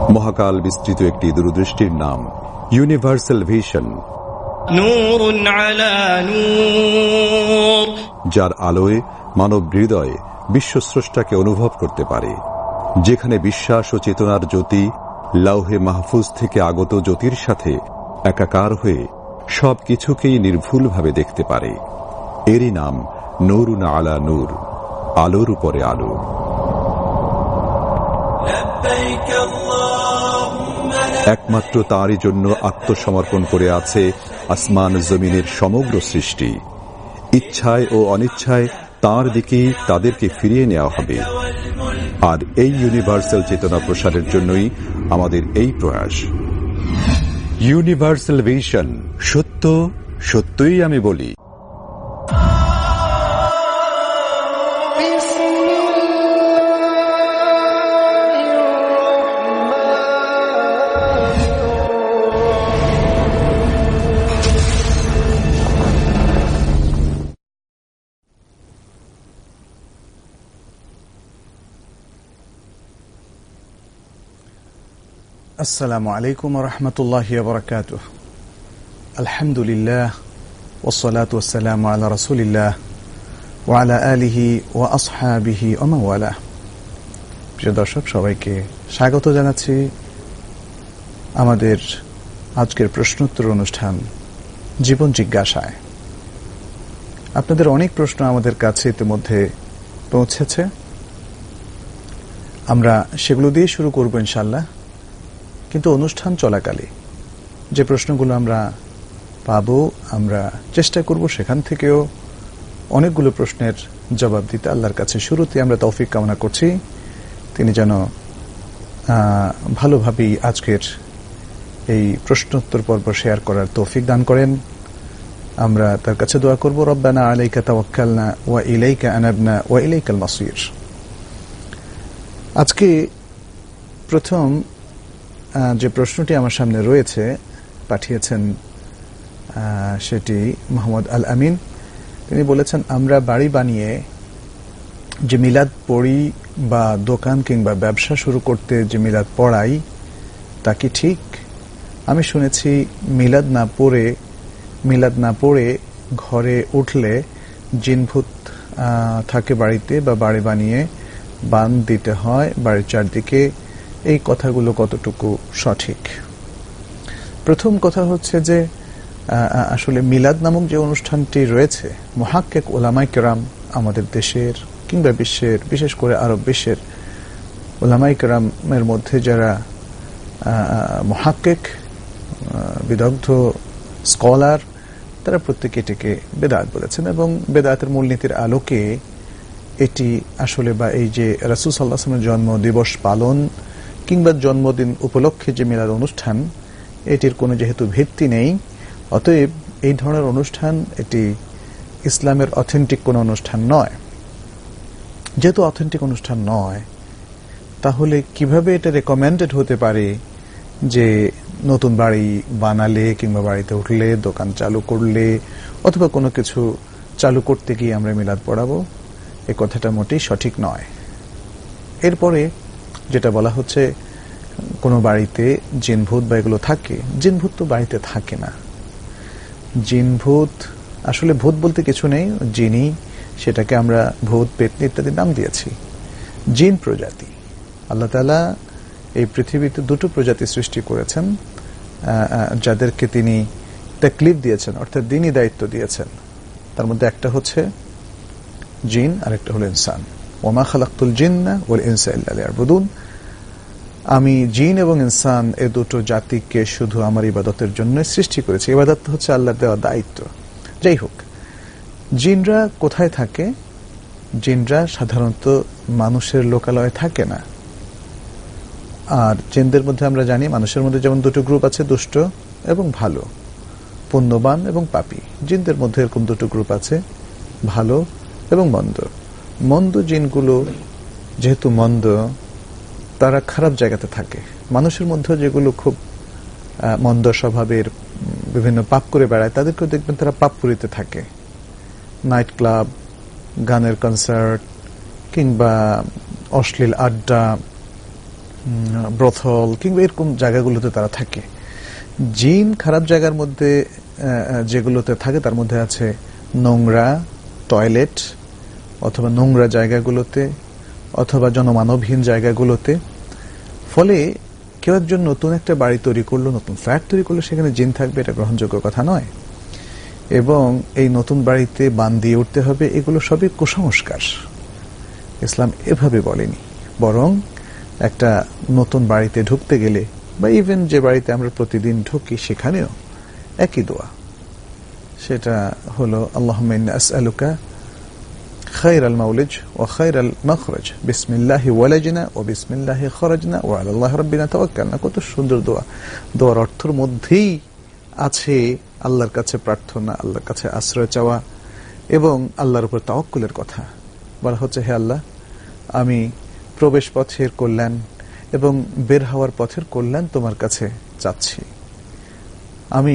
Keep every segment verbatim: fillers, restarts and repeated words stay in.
মহাকাল বিস্তৃত একটি দূরদৃষ্টির নাম ইউনিভার্সাল ভিশন, নূরুন আলা নূর, যার আলোয় মানব হৃদয় বিশ্বস্রষ্টাকে অনুভব করতে পারে, যেখানে বিশ্বাস ও চেতনার জ্যোতি লাউহে মাহফুজ থেকে আগত জ্যোতির সাথে একাকার হয়ে সবকিছুকেই নির্ভুলভাবে দেখতে পারে। এরই নাম নূরুন আলা নূর, আলোর উপরে আলো। একমাত্র তারই জন্য আত্মসমর্পণ করে আছে আসমান জমিনের সমগ্র সৃষ্টি। ইচ্ছায় ও অনিচ্ছায় তার দিকেই তাদেরকে ফিরিয়ে নেওয়া হবে। আর এই ইউনিভার্সাল চেতনা প্রসারের জন্যই আমাদের এই প্রয়াস। ইউনিভার্সাল ভিশন, সত্য সত্যই আমি বলি। আসসালামু আলাইকুম ওয়া রাহমাতুল্লাহি ওয়া বারাকাতুহু। আলহামদুলিল্লাহ ওয়াসসালাতু ওয়াসসালামু আলা রাসূলিল্লাহ ওয়া আলা আলিহি ওয়া আসহাবিহি ওয়া মান ওয়ালা। প্রিয় দর্শক, সবাইকে স্বাগত জানাচ্ছি আমাদের আজকের প্রশ্নোত্তর অনুষ্ঠান জীবন জিজ্ঞাসায়। আপনাদের অনেক প্রশ্ন আমাদের কাছে ইতিমধ্যে পৌঁছেছে, আমরা সেগুলো দিয়ে শুরু করব ইনশাআল্লাহ। কিন্তু অনুষ্ঠান চলাকালে যে প্রশ্নগুলো আমরা পাব, আমরা চেষ্টা করব সেখান থেকেও অনেকগুলো প্রশ্নের জবাব দিতে। আল্লাহর কাছে শুরুতে আমরা তৌফিক কামনা করছি, তিনি যেন ভালোভাবেই আজকের এই প্রশ্নোত্তর পর্ব শেয়ার করার তৌফিক দান করেন। আমরা তার কাছে দোয়া করব, রব্বানা আলাইকা তাওয়াক্কালনা ওয়া ইলাইকা আনাবনা ওয়া ইলাইকাল মাসির। আজকে প্রথম যে প্রশ্নটি আমার সামনে রয়েছে, পাঠিয়েছেন সেটি মোহাম্মদ আল আমিন। তিনি বলেছেন, আমরা বাড়ি বানিয়ে যে মিলাদ পড়ি বা দোকান কিংবা ব্যবসা শুরু করতে যে মিলাদ পড়াই, তা কি ঠিক? আমি শুনেছি মিলাদ না পড়ে মিলাদ না পড়ে ঘরে উঠলে জিনভূত থাকে বাড়িতে, বা বাড়ি বানিয়ে বান দিতে হয় বাড়ির চারদিকে। এই কথাগুলো কতটুকু সঠিক? প্রথম কথা হচ্ছে যে আসলে মিলাদ নামক যে অনুষ্ঠানটি রয়েছে, মুহাক্কিক উলামায়ে কেরাম আমাদের দেশের কিংবা বিশ্বের, বিশেষ করে আরব বিশ্বের উলামায়ে কেরামের মধ্যে যারা মুহাক্কিক বিদগ্ধ স্কলার, তারা প্রত্যেকে এটিকে বেদাত বলেছেন, এবং বেদাতের মূলনীতির আলোকে এটি আসলে, বা এই যে রাসূল সাল্লাল্লাহু আলাইহি ওয়াসাল্লামের জন্ম দিবস পালন কিংবা জন্মদিন উপলক্ষে যে মিলাদ অনুষ্ঠান, এটির কোনো যেহেতু ভিত্তি নেই, অতএব এই ধরনের অনুষ্ঠান এটি ইসলামের অথেন্টিক কোনো অনুষ্ঠান নয়। যেহেতু অথেন্টিক অনুষ্ঠান নয়, তাহলে কিভাবে এটা রেকমেন্ডেড হতে পারে যে নতুন বাড়ি বানালে কিংবা বাড়িতে উঠলে, দোকান চালু করলে অথবা কোনো কিছু চালু করতে গিয়ে আমরা মিলাদ পড়াবো? এই কথাটা মোটেই সঠিক নয়। এরপরে যেটা বলা হচ্ছে, কোনো বাড়িতে জিনভূত বা এগুলো থাকে, জিনভূত তো বাড়িতে থাকে না। জিনভূত আসলে ভূত বলতে কিছু নেই, জিনি, সেটাকে আমরা ভূত, পেতনি ইত্যাদি নাম দিয়েছি। জিন প্রজাতি, আল্লাহ তাআলা এই পৃথিবীতে দুটো প্রজাতি সৃষ্টি করেছেন, যাদেরকে তিনি তাকলিফ দিয়েছেন, অর্থাৎ দ্বীনি দায়িত্ব দিয়েছেন। তার মধ্যে একটা হচ্ছে জিন আর একটা হলো ইনসান। ওমা খালাকতুল জিন্না ওয়াল ইনসা ইল্লা লিয়াবুদুন। আমি জিন এবং ইনসান এ দুটো জাতিকে শুধু আমার ইবাদতের জন্য সৃষ্টি করেছি। ইবাদত হচ্ছে আল্লাহর দেওয়া দায়িত্ব। যাই হোক, জিনরা কোথায় থাকে? জিনরা সাধারণত মানুষের লোকালয়ে থাকে না। আর জিনদের মধ্যে আমরা জানি, মানুষের মধ্যে যেমন দুটো গ্রুপ আছে, দুষ্ট এবং ভালো, পুণ্যবান এবং পাপী। জিনদের মধ্যে এরকম দুটো গ্রুপ আছে, ভালো এবং মন্দ। মন্দ জিনগুলো যেহেতু মন্দ, তারা খারাপ জায়গাতে থাকে। মানুষের মধ্যে যেগুলো খুব মন্দ স্বভাবের, বিভিন্ন পাপ করে বেড়ায়, তাদেরকেও দেখবেন তারা পাপপুরীতে থাকে। নাইট ক্লাব, গানের কনসার্ট কিংবা অশ্লীল আড্ডা, ব্রথল কিংবা এরকম জায়গাগুলোতে তারা থাকে। জিন খারাপ জায়গার মধ্যে যেগুলোতে থাকে তার মধ্যে আছে নোংরা টয়লেট অথবা নোংরা জায়গাগুলোতে অথবা জনমানবহীন জায়গাগুলোতে। ফলে কেউ একজন নতুন একটা বাড়ি তৈরি করলো, নতুন ফ্ল্যাট তৈরি করলো, সেখানে জিন থাকবে, এটা গ্রহণযোগ্য কথা নয়। এবং এই নতুন বাড়িতে বান দিয়ে উঠতে হবে, এগুলো সবই কুসংস্কার। ইসলাম এভাবে বলেনি, বরং একটা নতুন বাড়িতে ঢুকতে গেলে বা ইভেন যে বাড়িতে আমরা প্রতিদিন ঢুকি সেখানেও একই দোয়া, সেটা হলো আল্লাহুম্মা ইন্নী আসআলুকা খায়রাল মাউলিজ ওয়া খায়রাল মাখরাজ বিসমিল্লাহি ওয়ালাজনা ওয়া বিসমিল্লাহি খরাজনা ওয়া আলাল্লাহি রাব্বিনা তাওয়াক্কালনা। কত সুন্দর দোয়া। দোয়ার অর্থের মধ্যেই আছে আল্লাহর কাছে প্রার্থনা, আল্লাহর কাছে আশ্রয় চাওয়া এবং আল্লাহর উপর তাওয়াক্কুলের কথা। বলা হচ্ছে, হে আল্লাহ, আমি প্রবেশ পথের কল্যাণ এবং বের হওয়ার পথের কল্যাণ তোমার কাছে চাচ্ছি। আমি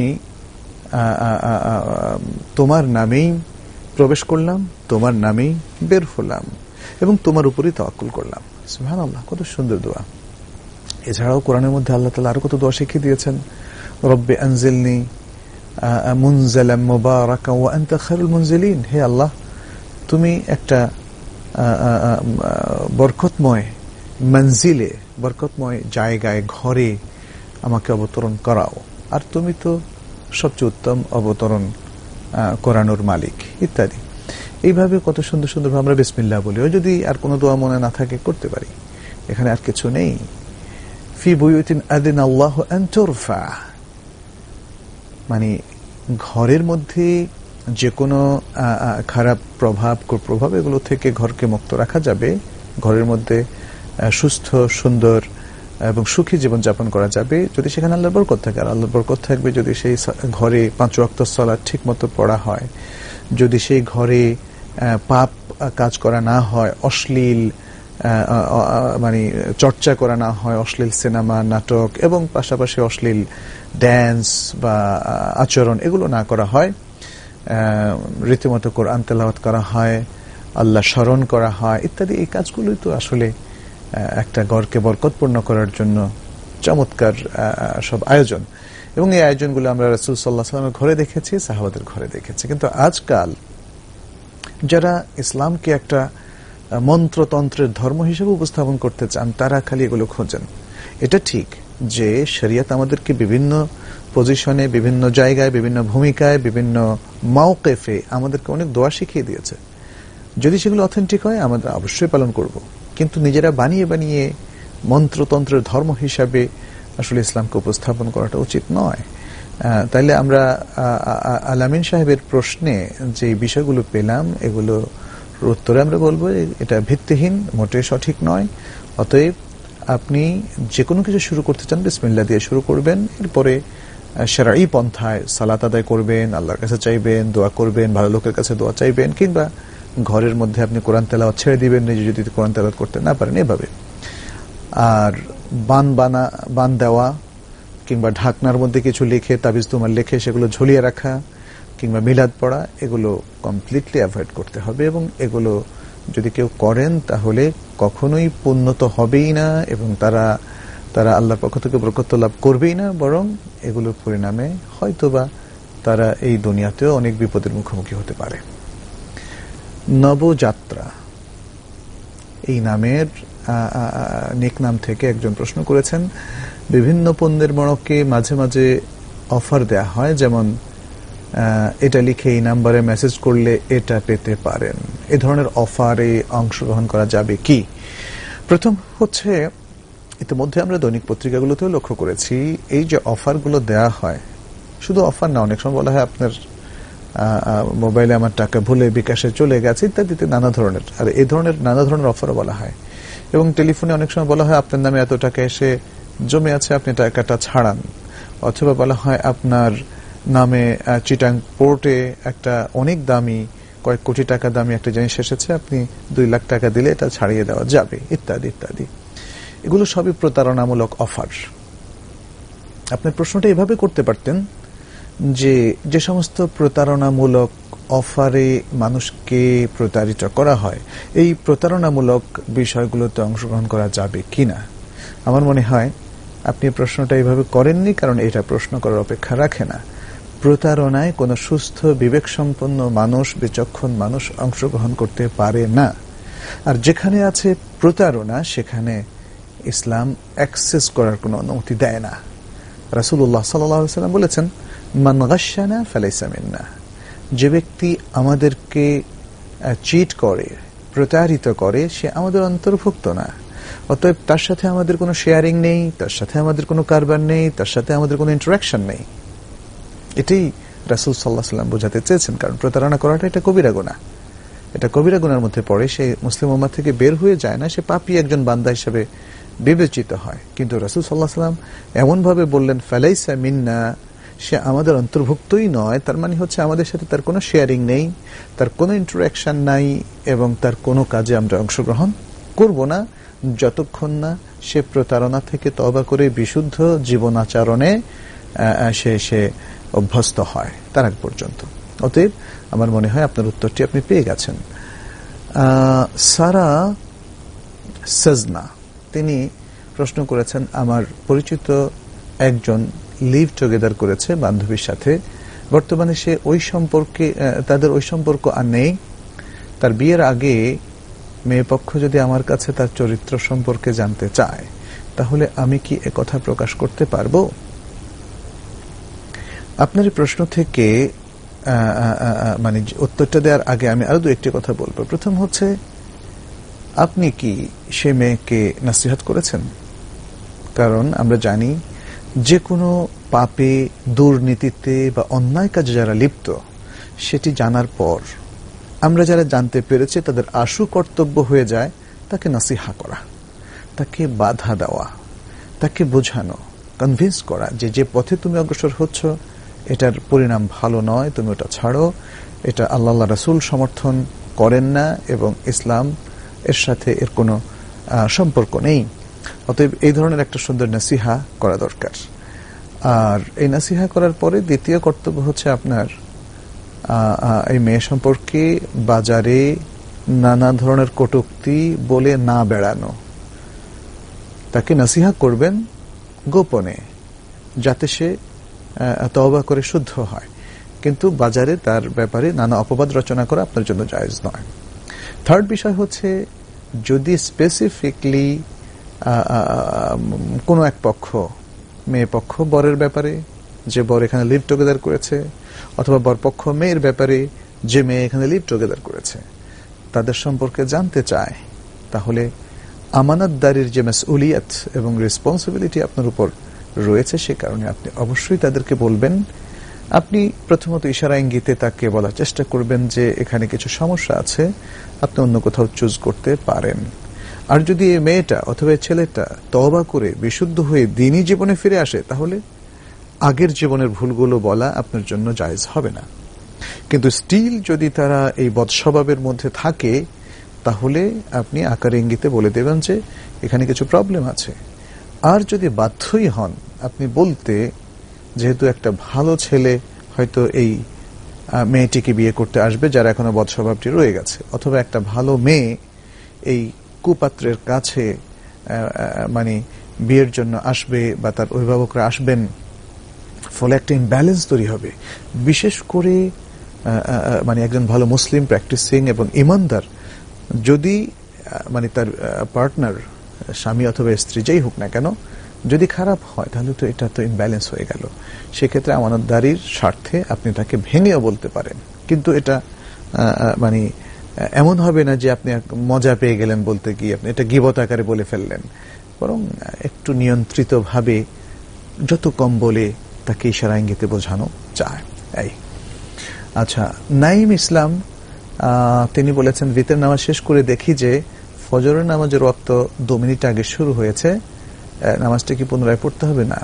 তোমার নামেই প্রবেশ করলাম, তোমার নামেই বের হলাম এবং তোমার উপরই তাওয়াক্কুল করলাম। সুবহানাল্লাহ, কত সুন্দর দোয়া। এছাড়াও কোরআনের মধ্যে আল্লাহ তাআলা আরো কত দোয়া শিখিয়ে দিয়েছেন। রব্বি আনজিলনি মুনজালাম মুবারাকান ওয়া আনতা খায়রুল মুনজিলিন। হে আল্লাহ, তুমি একটা বরকতময় মঞ্জিলে, বরকতময় জায়গায়, ঘরে আমাকে অবতরণ করাও, আর তুমি তো সবচেয়ে উত্তম অবতরণ করানোর মালিক, ইত্যাদি। এইভাবে কত সুন্দর সুন্দর আমরা বিসমিল্লাহ বলি। যদি আর কোনো দোয়া মনে না থাকে করতে পারি, এখানে আর কিছু নেই। ফি বুয়ুতিন আযিনাল্লাহু আন তুরফা, মানে ঘরের মধ্যে যে কোনো খারাপ প্রভাব কুপ্রভাব এগুলো থেকে ঘরকে মুক্ত রাখা যাবে, ঘরের মধ্যে সুস্থ সুন্দর এবং সুখী জীবনযাপন করা যাবে যদি সেখানে আল্লাহর বরকত থাকে। আর আল্লাহর বরকত থাকবে যদি সেই ঘরে পাঁচ ওয়াক্ত সালাত ঠিক মতো পড়া হয়, যদি সেই ঘরে পাপ কাজ করা না হয়, অশ্লীল মানে চর্চা করা না হয়, অশ্লীল সিনেমা নাটক এবং পাশাপাশি অশ্লীল ড্যান্স বা আচরণ এগুলো না করা হয়, রীতিমতো কোরআন তেলাওয়াত করা হয়, আল্লাহ স্মরণ করা হয় ইত্যাদি। এই কাজগুলোই তো আসলে একটা ঘরকে বরকতপূর্ণ করার জন্য চমৎকার সব আয়োজন। এবং এই আয়োজনগুলো আমরা রাসূল সাল্লাল্লাহু আলাইহি ওয়াসাল্লামের ঘরে দেখেছি, সাহাবাদের ঘরে দেখেছি। কিন্তু আজকাল যারা ইসলামকে একটা মন্ত্রতন্ত্রের ধর্ম হিসেবে উপস্থাপন করতে চান, তারা খালি এগুলো খোঁজেন। এটা ঠিক যে শরিয়ত আমাদেরকে বিভিন্ন পজিশনে, বিভিন্ন জায়গায়, বিভিন্ন ভূমিকায়, বিভিন্ন মাওকেফে আমাদেরকে অনেক দোয়া শিখিয়ে দিয়েছে। যদি সেগুলো অথেন্টিক হয় আমরা অবশ্যই পালন করব, কিন্তু নিজেরা বানিয়ে বানিয়ে মন্ত্রতন্ত্রের ধর্ম হিসাবে আসলে ইসলামকে উপস্থাপন করাটা উচিত নয়। তাইলে আমরা আলামিন সাহেবের প্রশ্নে যে বিষয়গুলো পেলাম এগুলো উত্তরে আমরা বলবো এটা ভিত্তিহীন, মোটেই সঠিক নয়। অতএব আপনি যে কোনো কিছু শুরু করতে চান বিসমিল্লাহ দিয়ে শুরু করবেন, এরপরে শরঈ পন্থায় সালাত আদায় করবেন, আল্লাহর কাছে চাইবেন, দোয়া করবেন, ভালো লোকের কাছে দোয়া চাইবেন, কিংবা ঘরের মধ্যে আপনি কোরআন তেলাওয়াত ছেড়ে দিবেন নিজে যদি কোরআন তেলাওয়াত করতে না পারেন, এভাবে। আর বান বানা বান দেওয়া কিংবা ঢাকনার মধ্যে কিছু লিখে, তাবিজ তোমার লিখে সেগুলো ঝুলিয়ে রাখা কিংবা মিলাদ পড়া, এগুলো কমপ্লিটলি অ্যাভয়েড করতে হবে। এবং এগুলো যদি কেউ করেন তাহলে কখনোই পুণ্য তো হবেই না এবং তারা তারা আল্লাহর পক্ষ থেকে বরকত লাভ করবেই না, বরং এগুলোর পরিণামে হয়তোবা তারা এই দুনিয়াতেও অনেক বিপদের মুখোমুখি হতে পারে। নবযাত্রা এই নামের নিক নাম থেকে একজন প্রশ্ন করেছেন, বিভিন্ন পণ্যের মড়কে মাঝে মাঝে অফার দেয়া হয়, যেমন এটা লিখে এই নাম্বারে মেসেজ করলে এটা পেতে পারেন। এ ধরনের অফারে অংশগ্রহণ করা যাবে কি? প্রথম হচ্ছে, ইতিমধ্যে আমরা দৈনিক পত্রিকাগুলোতেও লক্ষ্য করেছি, এই যে অফারগুলো দেয়া হয়, শুধু অফার না, অনেক সময় বলা হয় আপনার মোবাইলে আমার টাকা ভুলে বিকাশে চলে গেছে ইত্যাদিতে নানা ধরনের, আর এই ধরনের নানা ধরনের অফারও বলা হয়। এবং টেলিফোনে অনেক সময় বলা হয় আপনার নামে এত টাকা এসে জমে আছে, আপনি টাকাটা ছাড়ান। অথবা বলা হয় আপনার নামে চিটাং পোর্টে একটা অনেক দামি, কয়েক কোটি টাকা দামি একটা জিনিস এসেছে, আপনি দুই লাখ টাকা দিলে এটা ছাড়িয়ে দেওয়া যাবে, ইত্যাদি ইত্যাদি। এগুলো সবই প্রতারণামূলক অফার। আপনি প্রশ্নটা এভাবে করতে পারতেন যে যে সমস্ত প্রতারণামূলক অফারে মানুষকে প্রতারিত করা হয়, এই প্রতারণামূলক বিষয়গুলোতে অংশগ্রহণ করা যাবে কিনা। আমার মনে হয় আপনি প্রশ্নটা এইভাবে করেননি কারণ এটা প্রশ্ন করার অপেক্ষা রাখে না। প্রতারণায় কোন সুস্থ বিবেক সম্পন্ন মানুষ, বিচক্ষণ মানুষ অংশগ্রহণ করতে পারে না। আর যেখানে আছে প্রতারণা সেখানে ইসলাম অ্যাক্সেস করার কোনো অনুমতি দেয় না। রাসূলুল্লাহ সাল্লাল্লাহু আলাইহি ওয়াসাল্লাম বলেছেন, মান গাশশানা ফালাইসা মিন্না, যে ব্যক্তি আমাদেরকে চিট করে, প্রতারিত করে, সে আমাদের অন্তর্ভুক্ত না। অতএব তার সাথে আমাদের কোনো শেয়ারিং নেই, তার সাথে আমাদের কোনো কারবার নেই, তার সাথে আমাদের কোনো ইন্টারাকশন নেই। এটাই রাসূল সাল্লাল্লাহু আলাইহি ওয়াসাল্লাম বোঝাতে চেয়েছেন। কারণ প্রতারণা করাটা এটা কবিরা গুনাহ, এটা কবিরা গুনার মধ্যে পড়ে। সে মুসলিম উম্মাহ থেকে বের হয়ে যায় না, সে পাপী একজন বান্দা হিসেবে বিবেচিত হয়। কিন্তু রাসূল সাল্লাল্লাহু আলাইহি ওয়াসাল্লাম এমন ভাবে বললেন, ফালাইসা মিন্না, সে আমাদের অন্তর্ভুক্তই নয়। তার মানে হচ্ছে আমাদের সাথে তার কোনো শেয়ারিং নেই, তার কোনো ইন্টারাকশন নাই, এবং তার কোনো কাজে আমরা অংশগ্রহণ করব না যতক্ষণ না সে প্রতারণা থেকে তওবা করে বিশুদ্ধ জীবন আচরণে সে সে অভ্যস্ত হয়, তার আগ পর্যন্ত। অতএব আমার মনে হয় আপনার উত্তরটি আপনি পেয়ে গেছেন। সারা সাজনা তিনি প্রশ্ন করেছেন, আমার পরিচিত একজন লিভ টুগেদার করেছে বান্ধবীর সাথে, বর্তমানে সে ওই সম্পর্কে তাদের ওই সম্পর্ক আর নেই। তার বিয়ের আগে মেয়ে পক্ষ যদি আমার কাছে তার চরিত্র সম্পর্কে জানতে চায়, তাহলে আমি কি একথা প্রকাশ করতে পারবো? আপনার এই প্রশ্ন থেকে মানে উত্তরটা দেওয়ার আগে আমি আরো দু একটি কথা বলবো। প্রথম হচ্ছে, আপনি কি সে মেয়েকে নসিহত করেছেন? কারণ আমরা জানি যে কোনো পাপে, দুর্নীতিতে বা অন্যায় কাজে যারা লিপ্ত, সেটি জানার পর আমরা যারা জানতে পেরেছি তাদের আশু কর্তব্য হয়ে যায় তাকে নসিহা করা, তাকে বাধা দেওয়া, তাকে বোঝানো, কনভিন্স করা যে যে পথে তুমি অগ্রসর হচ্ছ এটার পরিণাম ভালো নয়, তুমি ওটা ছাড়ো, এটা আল্লাহ রাসূল সমর্থন করেন না এবং ইসলাম এর সাথে এর কোনো সম্পর্ক নেই। অতএব এই ধরনের একটা সুন্দর নসিহা করা দরকার। আর এই নসিহা করার পরে দ্বিতীয় কর্তব্য হচ্ছে আপনার এই মেয়ে সম্পর্কে বাজারে নানা ধরনের কটূক্তি বলে না বেড়ানো। তাকে নসিহা করবেন গোপনে, যাতে সে তওবা করে শুদ্ধ হয়, কিন্তু বাজারে তার ব্যাপারে নানা অপবাদ রচনা করা আপনার জন্য জায়েজ নয়। থার্ড বিষয় হচ্ছে, যদি স্পেসিফিকলি কোনো এক পক্ষ, মেয়ে পক্ষ বরের ব্যাপারে, যে বর এখানে লিভ টুগেদার করেছে, অথবা বর পক্ষ মেয়ের ব্যাপারে, যে মেয়ে এখানে লিভ টুগেদার করেছে, তাদের সম্পর্কে জানতে চায়, তাহলে আমানতদারির যে মাসউলিয়ত এবং রেসপন্সিবিলিটি আপনার উপর রয়েছে, সে কারণে আপনি অবশ্যই তাদেরকে বলবেন। আপনি প্রথমত ইশারা ইঙ্গিতে তাকে বলার চেষ্টা করবেন যে এখানে কিছু সমস্যা আছে, আপনি অন্য কোথাও চুজ করতে পারেন। আর যদি এই মেয়েটা অথবা ছেলেটা তওবা করে বিশুদ্ধ হয়ে দ্বীনি জীবনে ফিরে আসে, তাহলে আগের জীবনের ভুলগুলো বলা আপনার জন্য জায়েজ হবে না। কিন্তু স্টিল যদি তারা এই বদস্বভাবের মধ্যে থাকে, তাহলে আপনি আকার ইঙ্গিতে বলে দেবেন যে এখানে কিছু প্রবলেম আছে। আর যদি বাধ্যই হন আপনি বলতে, যেহেতু একটা ভালো ছেলে হয়তো এই মেয়েটিকে বিয়ে করতে আসবে যারা এখনো বদস্বভাবটি রয়ে গেছে, অথবা একটা ভালো মেয়ে এই কুপাত্রের কাছে মানে বিয়ের জন্য আসবে বা তার অভিভাবকরা আসবেন, ফলে একটা ইমব্যালেন্স তৈরি হবে। বিশেষ করে মানে একজন ভালো মুসলিম প্র্যাকটিসিং এবং ইমানদার যদি মানে তার পার্টনার, স্বামী অথবা স্ত্রী যেই হোক না কেন, যদি খারাপ হয়, তাহলে তো এটা তো ইমব্যালেন্স হয়ে গেল। সেক্ষেত্রে আমানতদারির স্বার্থে আপনি তাকে ভেঙেও বলতে পারেন, কিন্তু এটা মানে এমন হবে না যে আপনি মজা পেয়ে গেলেন বলতে গিয়ে আপনি এটা গীবত আকারে বলে ফেললেন, বরং একটু নিয়ন্ত্রিতভাবে যত কম বলে তাকে ইশারা ইঙ্গিতে বোঝানো যায়। এই আচ্ছা, নাইম ইসলাম তিনি বলেছেন, ভিতর নামাজ শেষ করে দেখি যে ফজরের নামাজের ওয়াক্ত দু মিনিট আগে শুরু হয়েছে, নামাজটা কি পুনরায় পড়তে হবে? না,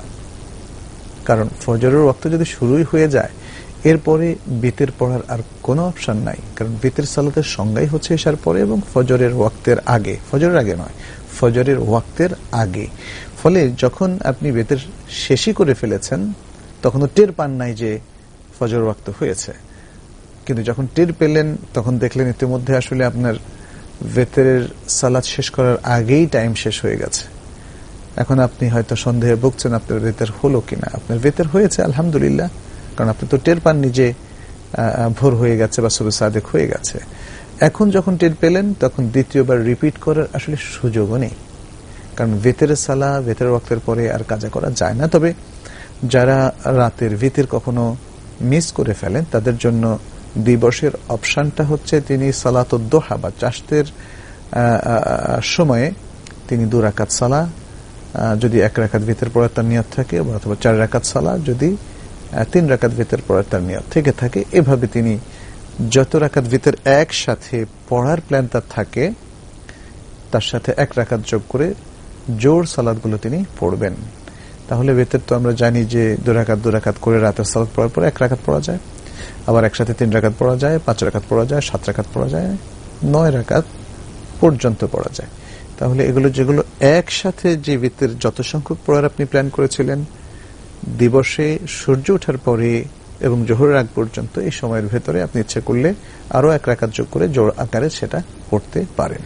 কারণ ফজরের ওয়াক্ত যদি শুরুই হয়ে যায়, এরপরে বিতের পড়ার আর কোনো অপশন নাই। কারণ বিতের সালাতের সংজ্ঞাই হচ্ছে এশার পরে এবং ফজরের ওয়াক্তের আগে, ফজরের আগে নয়, ফজরের ওয়াক্তের আগে। ফলে যখন আপনি বিতের শেষই করে ফেলেছেন, তখন তো টের পান নাই যে ফজর ওয়াক্ত হয়েছে, কিন্তু যখন টের পেলেন তখন দেখলেন ইতিমধ্যে আসলে আপনার বেতের সালাত শেষ করার আগেই টাইম শেষ হয়ে গেছে। এখন আপনি হয়তো সন্দেহে ভুগছেন আপনার বেতের হলো কিনা। আপনার বেতের হয়েছে আলহামদুলিল্লাহ, কারণ আপনি তো টের পাননি যে ভোর হয়ে গেছে বা সুবহ সাদেক হয়ে গেছে। এখন যখন টের পেলেন তখন দ্বিতীয়বার রিপিট করার আসলে সুযোগও নেই, কারণ বেতের সালা বেতের ওয়াক্তের পরে আর কাজা করা যায় না। তবে যারা রাতের ভিতর কখনো মিস করে ফেলেন তাদের জন্য দিবসের অপশনটা হচ্ছে তিনি সালাতুদ দোহা বা চাষতের সময়ে তিনি দু রাকাত সালা যদি এক রাকাত ভিতর পড়ার তার নিয়ত থাকে, অথবা চার রাকাত সালা যদি তিন রাকাত ভিতর পড়ার তার নিয়ত থেকে থাকে, এভাবে তিনি যত রাকাত ভিতর একসাথে পড়ার প্ল্যান তার থাকে তার সাথে এক রাকাত যোগ করে জোর সালাদগুলো তিনি পড়বেন। তাহলে বেতের তো আমরা জানি যে দু রাকাত দু রাকাত করে রাতের সালাত পড়ার পর এক রাকাত পড়া যায়, আবার একসাথে তিন রাকাত পড়া যায়, পাঁচ রাকাত পড়া যায়, সাত রাকাত পড়া যায়, নয় রাকাত পর্যন্ত পড়া যায়। তাহলে এগুলো যেগুলো একসাথে যে বেতের যত সংখ্যক পড়ার আপনি প্ল্যান করেছিলেন দিবসে সূর্য ওঠার পরে এবং জোহরের আগ পর্যন্ত, এই সময়ের ভেতরে আপনি ইচ্ছে করলে আরো এক রাকাত যোগ করে জোর আকারে সেটা পড়তে পারেন।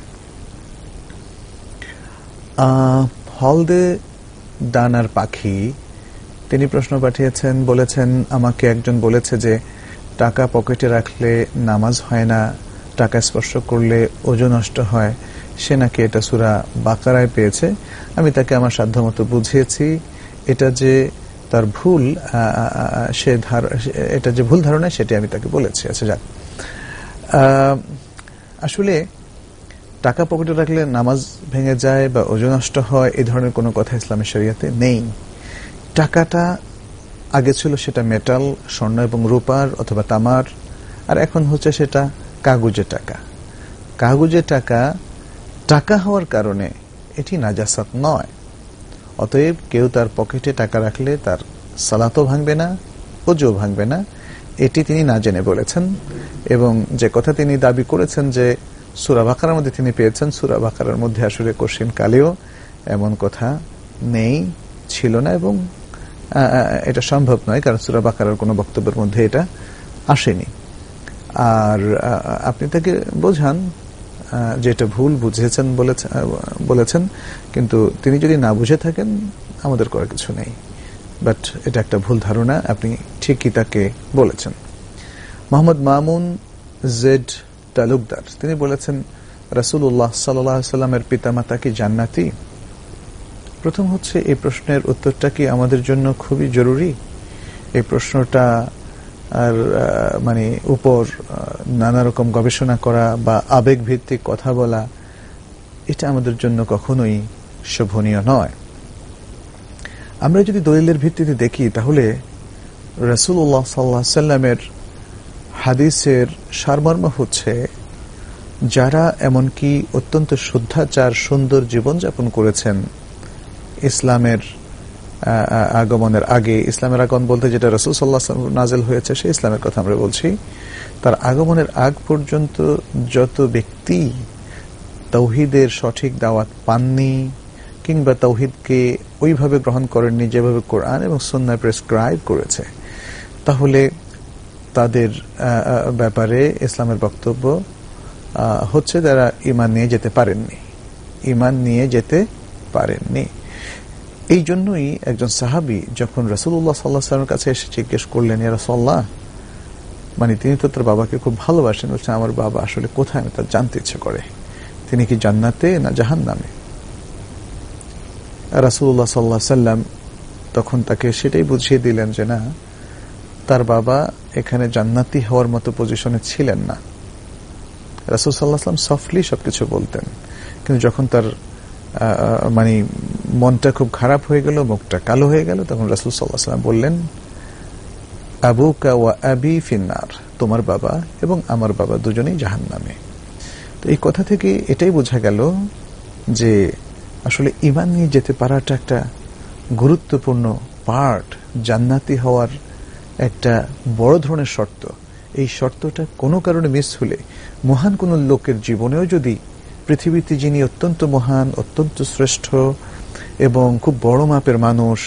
হলদে ডানার পাখি তিনি প্রশ্ন পাঠিয়েছেন, বলেছেন আমাকে একজন বলেছে যে টাকা পকেটে রাখলে নামাজ হয় না, টাকা স্পর্শ করলে ওজন নষ্ট হয়, সে নাকি এটা সূরা বাকারায় পেয়েছে। আমি তাকে আমার সাধ্যমতো বুঝিয়েছি এটা যে তার ভুল, সে এটা যে ভুল ধারণা সেটি আমি তাকে বলেছি। আচ্ছা যাক, আসলে টাকা পকেটে রাখলে নামাজ ভেঙে যায় বা ওজন নষ্ট হয় এই ধরনের কোনো কথা ইসলামের শরিয়াতে নেই। টাকাটা আগে ছিল সেটা মেটাল, স্বর্ণ এবং রূপার অথবা তামার, আর এখন হচ্ছে সেটা কাগজের টাকা। কাগজের টাকা টাকা হওয়ার কারণে এটি নাজাসাত নয়। অতএব কেউ তার পকেটে টাকা রাখলে তার সালাতও ভাঙবে না, ওজও ভাঙবে না, এটি তিনি না জেনে বলেছেন। এবং যে কথা তিনি দাবি করেছেন যে সূরা বাকারার মধ্যে তিনি পেয়েছেন, সূরা বাকারার মধ্যে আসলে কোশ্চিন কালেও এমন কথা নেই, ছিল না, এবং এটা সম্ভব নয়, কারণ সূরা বাকারার কোনো বক্তব্যের মধ্যে এটা আসেনি। আর আপনি তাকে বোঝান যে এটা ভুল বুঝেছেন বলেছেন, কিন্তু তিনি যদি না বুঝে থাকেন আমাদের করার কিছু নেই, বাট এটা একটা ভুল ধারণা, আপনি ঠিকই তাকে বলেছেন। মোহাম্মদ মামুন জেড তালুকদার তিনি বলেছেন রাসূলুল্লাহ সাল্লাল্লাহু আলাইহি সাল্লামের পিতামাতা কি জান্নাতি? প্রথম হচ্ছে এই প্রশ্নের উত্তরটা কি আমাদের জন্য খুবই জরুরি? এই প্রশ্নটা আর মানে উপর নানা রকম গবেষণা করা বা আবেগ ভিত্তিক কথা বলা, এটা আমাদের জন্য কখনোই শোভনীয় নয়। আমরা যদি দলিলের ভিত্তিতে দেখি তাহলে রাসূলুল্লাহ সাল্লাল্লাহু আলাইহি সাল্লামের হাদিসের সারমর্ম হচ্ছে যারা এমনকি অত্যন্ত শুদ্ধাচার সুন্দর জীবনযাপন করেছেন ইসলামের আগমনের আগে, ইসলামের আগমন বলতে যেটা রাসূল সাল্লাল্লাহু আলাইহি ওয়াসাল্লাম নাযিল হয়েছে সেই ইসলামের কথা আমরা বলছি, তার আগমনের আগ পর্যন্ত যত ব্যক্তি তাওহীদের সঠিক দাওয়াত পাননি কিংবা তাওহীদকে ওইভাবে গ্রহণ করেননি যেভাবে কোরআন এবং সুন্নাহ প্রেসক্রাইব করেছে, তাহলে তাদের ব্যাপারে ইসলামের বক্তব্য হচ্ছে যারা ঈমান নিয়ে যেতে পারেননি, ঈমান নিয়ে যেতে পারেননি। এই জন্যই একজন সাহাবী যখন রাসূলুল্লাহ সাল্লাল্লাহু আলাইহি ওয়াসাল্লামের কাছে এসে জিজ্ঞেস করলেন, ইয়া রাসূলুল্লাহ, মানে তিনি তো তার বাবাকে খুব ভালোবাসেন, বলছেন আমার বাবা আসলে কোথায়, আমি তার জানতে ইচ্ছে করে, তিনি কি জান্নাতে না জাহান্নামে? রাসূলুল্লাহ সাল্লাল্লাহু আলাইহি ওয়াসাল্লাম তখন তাকে সেটাই বুঝিয়ে দিলেন যে না, তার বাবা এখানে জান্নাতি হওয়ার মতো পজিশনে ছিলেন না। রাসূল সাল্লাল্লাহু আলাইহি ওয়াসাল্লাম সফটলি সবকিছু বলতেন, কিন্তু যখন তার মানে মনটা খুব খারাপ হয়ে গেল, মুখটা কালো হয়ে গেল, তখন রাসূল সাল্লাল্লাহু আলাইহি ওয়াসাল্লাম বললেন, আবুকা ওয়া আবি ফিন্নার, তোমার বাবা এবং আমার বাবা দুজনেই জাহান্নামে। তো এই কথা থেকে এটাই বোঝা গেল যে আসলে ঈমান নিয়ে যেতে পারাটা একটা গুরুত্বপূর্ণ পার্ট, জান্নাতি হওয়ার একটা বড় ধরনের শর্ত। এই শর্তটা কোনো কারণে মিস হলে, মহান কোন লোকের জীবনেও যদি পৃথিবীতে যিনি অত্যন্ত মহান, অত্যন্ত শ্রেষ্ঠ এবং খুব বড় মাপের মানুষ,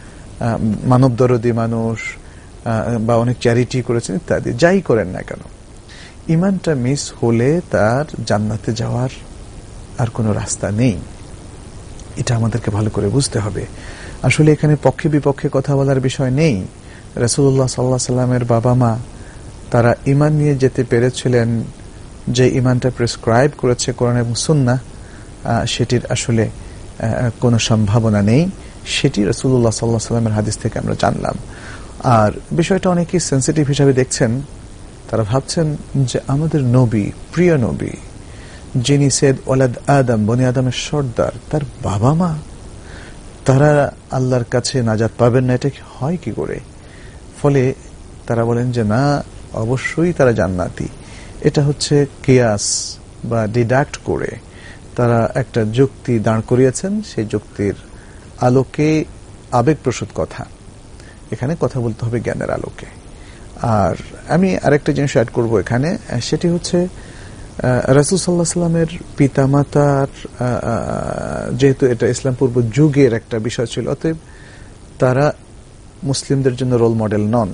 মানবদরদী মানুষ বা অনেক চ্যারিটি করেছেন ইত্যাদি, যাই করেন না কেন, ঈমানটা মিস হলে তার জান্নাতে যাওয়ার আর কোনো রাস্তা নেই। এটা আমাদেরকে ভালো করে বুঝতে হবে। আসলে এখানে পক্ষে বিপক্ষে কথা বলার বিষয় নেই। রাসূলুল্লাহ সাল্লাল্লাহু আলাইহি ওয়াসাল্লামের বাবা মা তারা ঈমান নিয়ে যেতে পেরেছিলেন, যে ঈমানটা প্রেসক্রাইব করেছে কোরআন এবং সুন্নাহ, সেটির আসলে কোনো সম্ভাবনা নেই। সেটি রাসূলুল্লাহ সাল্লাল্লাহু আলাইহি ওয়াসাল্লামের হাদিস থেকে আমরা জানলাম। আর বিষয়টা অনেকেই সেন্সিটিভ হিসাবে দেখছেন। তারা ভাবছেন যে আমাদের নবী, প্রিয় নবী, যিনি সৈয়দ ওয়ালাদ আদম, বনি আদমের সর্দার, তার বাবা মা তারা আল্লাহর কাছে নাজাত পাবেন না, এটা হয় কি করে? ফলে তারা বলেন যে না, অবশ্যই তারা জান্নাতি। এটা হচ্ছে কিয়াস বা ডিডাক্ট করে তারা একটা যুক্তি দাঁড় করিয়েছেন। সেই যুক্তির আলোকে আবেগপ্রসূত কথা, এখানে কথা বলতে হবে জ্ঞানের আলোকে। আর আমি আরেকটা জিনিস অ্যাড করব এখানে, সেটি হচ্ছে রাসূল সাল্লাল্লাহু আলাইহি ওয়াসাল্লামের পিতামাতার, যেহেতু এটা ইসলাম পূর্ব যুগের একটা বিষয় ছিল, অতএব তারা মুসলিমদের জন্য রোল মডেল নন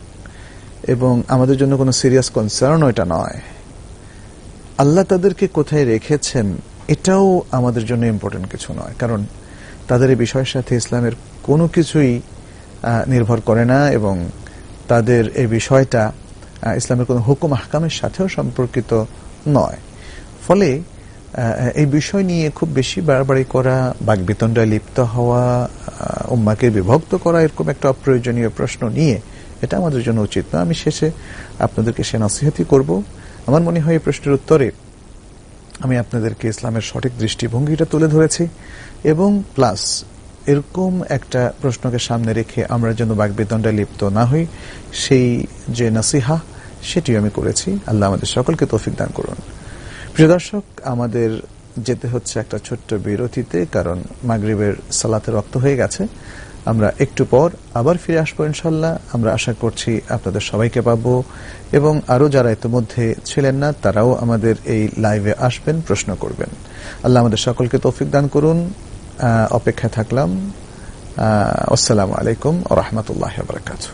এবং আমাদের জন্য কোনো সিরিয়াস কনসার্ন এটা নয়। আল্লাহ তাদেরকে কোথায় রেখেছেন এটাও আমাদের জন্য ইম্পর্টেন্ট কিছু নয়, কারণ তাদের এই বিষয়ের সাথে ইসলামের কোনো কিছুই নির্ভর করে না এবং তাদের এই বিষয়টা ইসলামের কোনো হুকুম আহকামের সাথেও সম্পর্কিত নয়। ফলে এই বিষয় নিয়ে খুব বেশি বাড়াবাড়ি করা, বাকবিতণ্ডায় লিপ্ত হওয়া, উম্মাকে বিভক্ত করা, এরকম একটা অপ্রয়োজনীয় প্রশ্ন নিয়ে এটা আমাদের জন্য উচিত না। আমি শেষে আপনাদেরকে সে নসিহতই করব। আমার মনে হয় এই প্রশ্নের উত্তরে আমি আপনাদেরকে ইসলামের সঠিক দৃষ্টিভঙ্গিটা তুলে ধরেছি এবং প্লাস এরকম একটা প্রশ্নকে সামনে রেখে আমরা যেন বাকবিতণ্ডায় লিপ্ত না হই, সেই যে নসিহা সেটিও আমি করেছি। আল্লাহ আমাদের সকলকে তৌফিক দান করুন। প্রিয় দর্শক, আমাদের যেতে হচ্ছে একটা ছোট্ট বিরতিতে, কারণ মাগরিবের সালাতের ওয়াক্ত হয়ে গেছে। আমরা একটু পর আবার ফিরে আসবো ইনশাল্লাহ। আমরা আশা করছি আপনাদের সবাইকে পাবো এবং আরো যারা ইতিমধ্যে ছিলেন না তারাও আমাদের এই লাইভে আসবেন, প্রশ্ন করবেন। আল্লাহ আমাদের সকলকে তৌফিক দান করুন। অপেক্ষায় থাকলাম। আসসালামু আলাইকুম ওয়া রাহমাতুল্লাহি ওয়া বারাকাতুহু।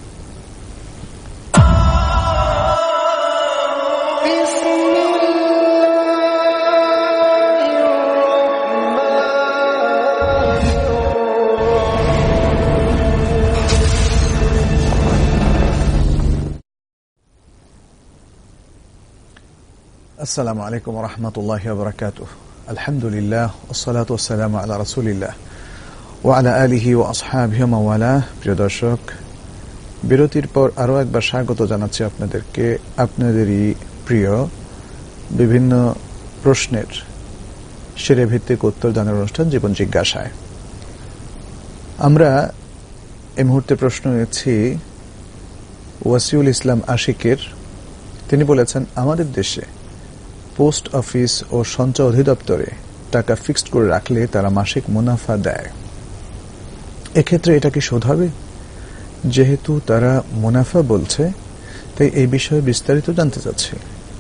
আসসালামু আলাইকুম ওয়া রাহমাতুল্লাহি ওয়া বারাকাতুহু। আলহামদুলিল্লাহ ওয়াসসালাতু ওয়াসসালামু আলা রাসূলিল্লাহ ওয়া আলা আলিহি ওয়া আসহাবিহি ওয়া মাওয়ালা। প্রিয় দর্শক, বিরতির পর আরো একবার স্বাগত জানাচ্ছি আপনাদেরকে আপনাদেরই প্রিয় বিভিন্ন প্রশ্নের সেরে ভিত্তিক উত্তর দানের অনুষ্ঠান জীবন জিজ্ঞাসায়। আমরা এই মুহূর্তে প্রশ্ন নিচ্ছি ওয়াসিউল ইসলাম আশিকের। তিনি বলেছেন, আমাদের দেশে পোস্ট অফিস ও সঞ্চয় অধিদপ্তরে টাকা ফিক্সড করে রাখলে তারা মাসিক মুনাফা দেয়, এক্ষেত্রে এটা কি সুদ হবে? যেহেতু তারা মুনাফা বলছে, তাই এই বিষয়ে বিস্তারিত জানতে চাচ্ছি।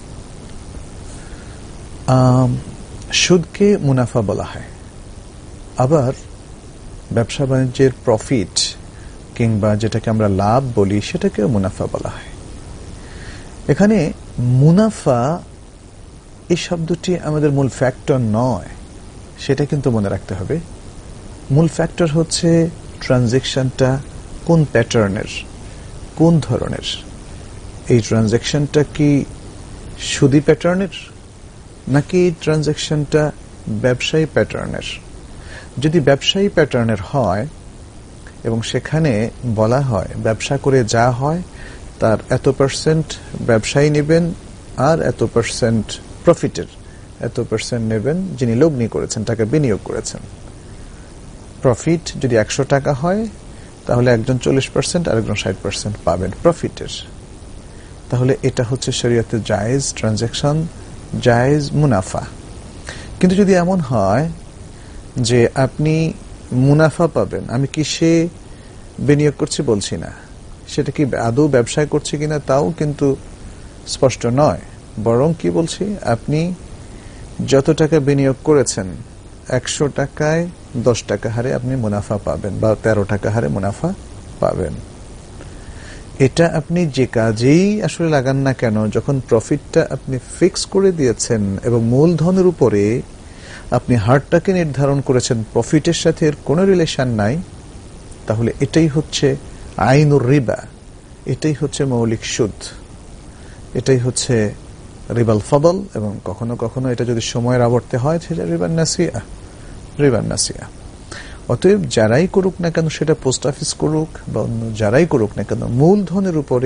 সুদকে মুনাফা বলা হয়, আবার ব্যবসা বাণিজ্যের প্রফিট কিংবা যেটাকে আমরা লাভ বলি সেটাকেও মুনাফা বলা হয়। এখানে মুনাফা এই শব্দটি আমাদের মূল ফ্যাক্টর নয়, সেটা কিন্তু মনে রাখতে হবে। মূল ফ্যাক্টর হচ্ছে ট্রানজেকশনটা কোন প্যাটার্নের, কোন ধরনের। এই ট্রানজেকশনটা কি সুদি প্যাটার্নের নাকি ট্রানজেকশনটা ব্যবসায়ী প্যাটার্নের? যদি ব্যবসায়ী প্যাটার্নের হয় এবং সেখানে বলা হয় ব্যবসা করে যা হয় তার এত পার্সেন্ট ব্যবসায়ী নেবেন আর এত পার্সেন্ট প্রফিটের এত পার্সেন্ট নেবেন যিনি লগ্নি করেছেন, টাকা বিনিয়োগ করেছেন। প্রফিট যদি একশো টাকা হয় তাহলে একজন চল্লিশ পার্সেন্ট আর একজন ষাট পার্সেন্ট পাবেন প্রফিটের। তাহলে এটা হচ্ছে শরীয়তে জায়েজ ট্রানজাকশন, জায়েজ মুনাফা। কিন্তু যদি এমন হয় যে আপনি মুনাফা পাবেন, আমি কিসে বিনিয়োগ করছি বলছি না, সেটা কি আদৌ ব্যবসায় করছি কিনা তাও কিন্তু স্পষ্ট নয়, বরং কি বলছি, আপনি যত টাকা বিনিয়োগ করেছেন একশো টাকায় দশ টাকা হারে আপনি মুনাফা পাবেন বা তেরো টাকা হারে মুনাফা পাবেন। এটা আপনি যে কাজেই আসলে লাগান না কেন, যখন প্রফিটটা আপনি ফিক্স করে দিয়েছেন এবং মূলধনের উপরে আপনি হারটাকে নির্ধারণ করেছেন প্রফিটের সাথে এর কোনো রিলেশন নাই, তাহলে এটাই হচ্ছে আইনুর রিবা, এটাই হচ্ছে মৌলিক সুদ, এটাই হচ্ছে রিবাল ফদল। এবং কখনো কখনো এটা যদি সময়ের আবর্তে হয় সেটা রিবার নাসিয়া, রিবার নাসিয়া। অতএব যারাই করুক না কেন, সেটা পোস্ট অফিস করুক বা অন্য যারাই করুক না কেন, মূলধনের উপরে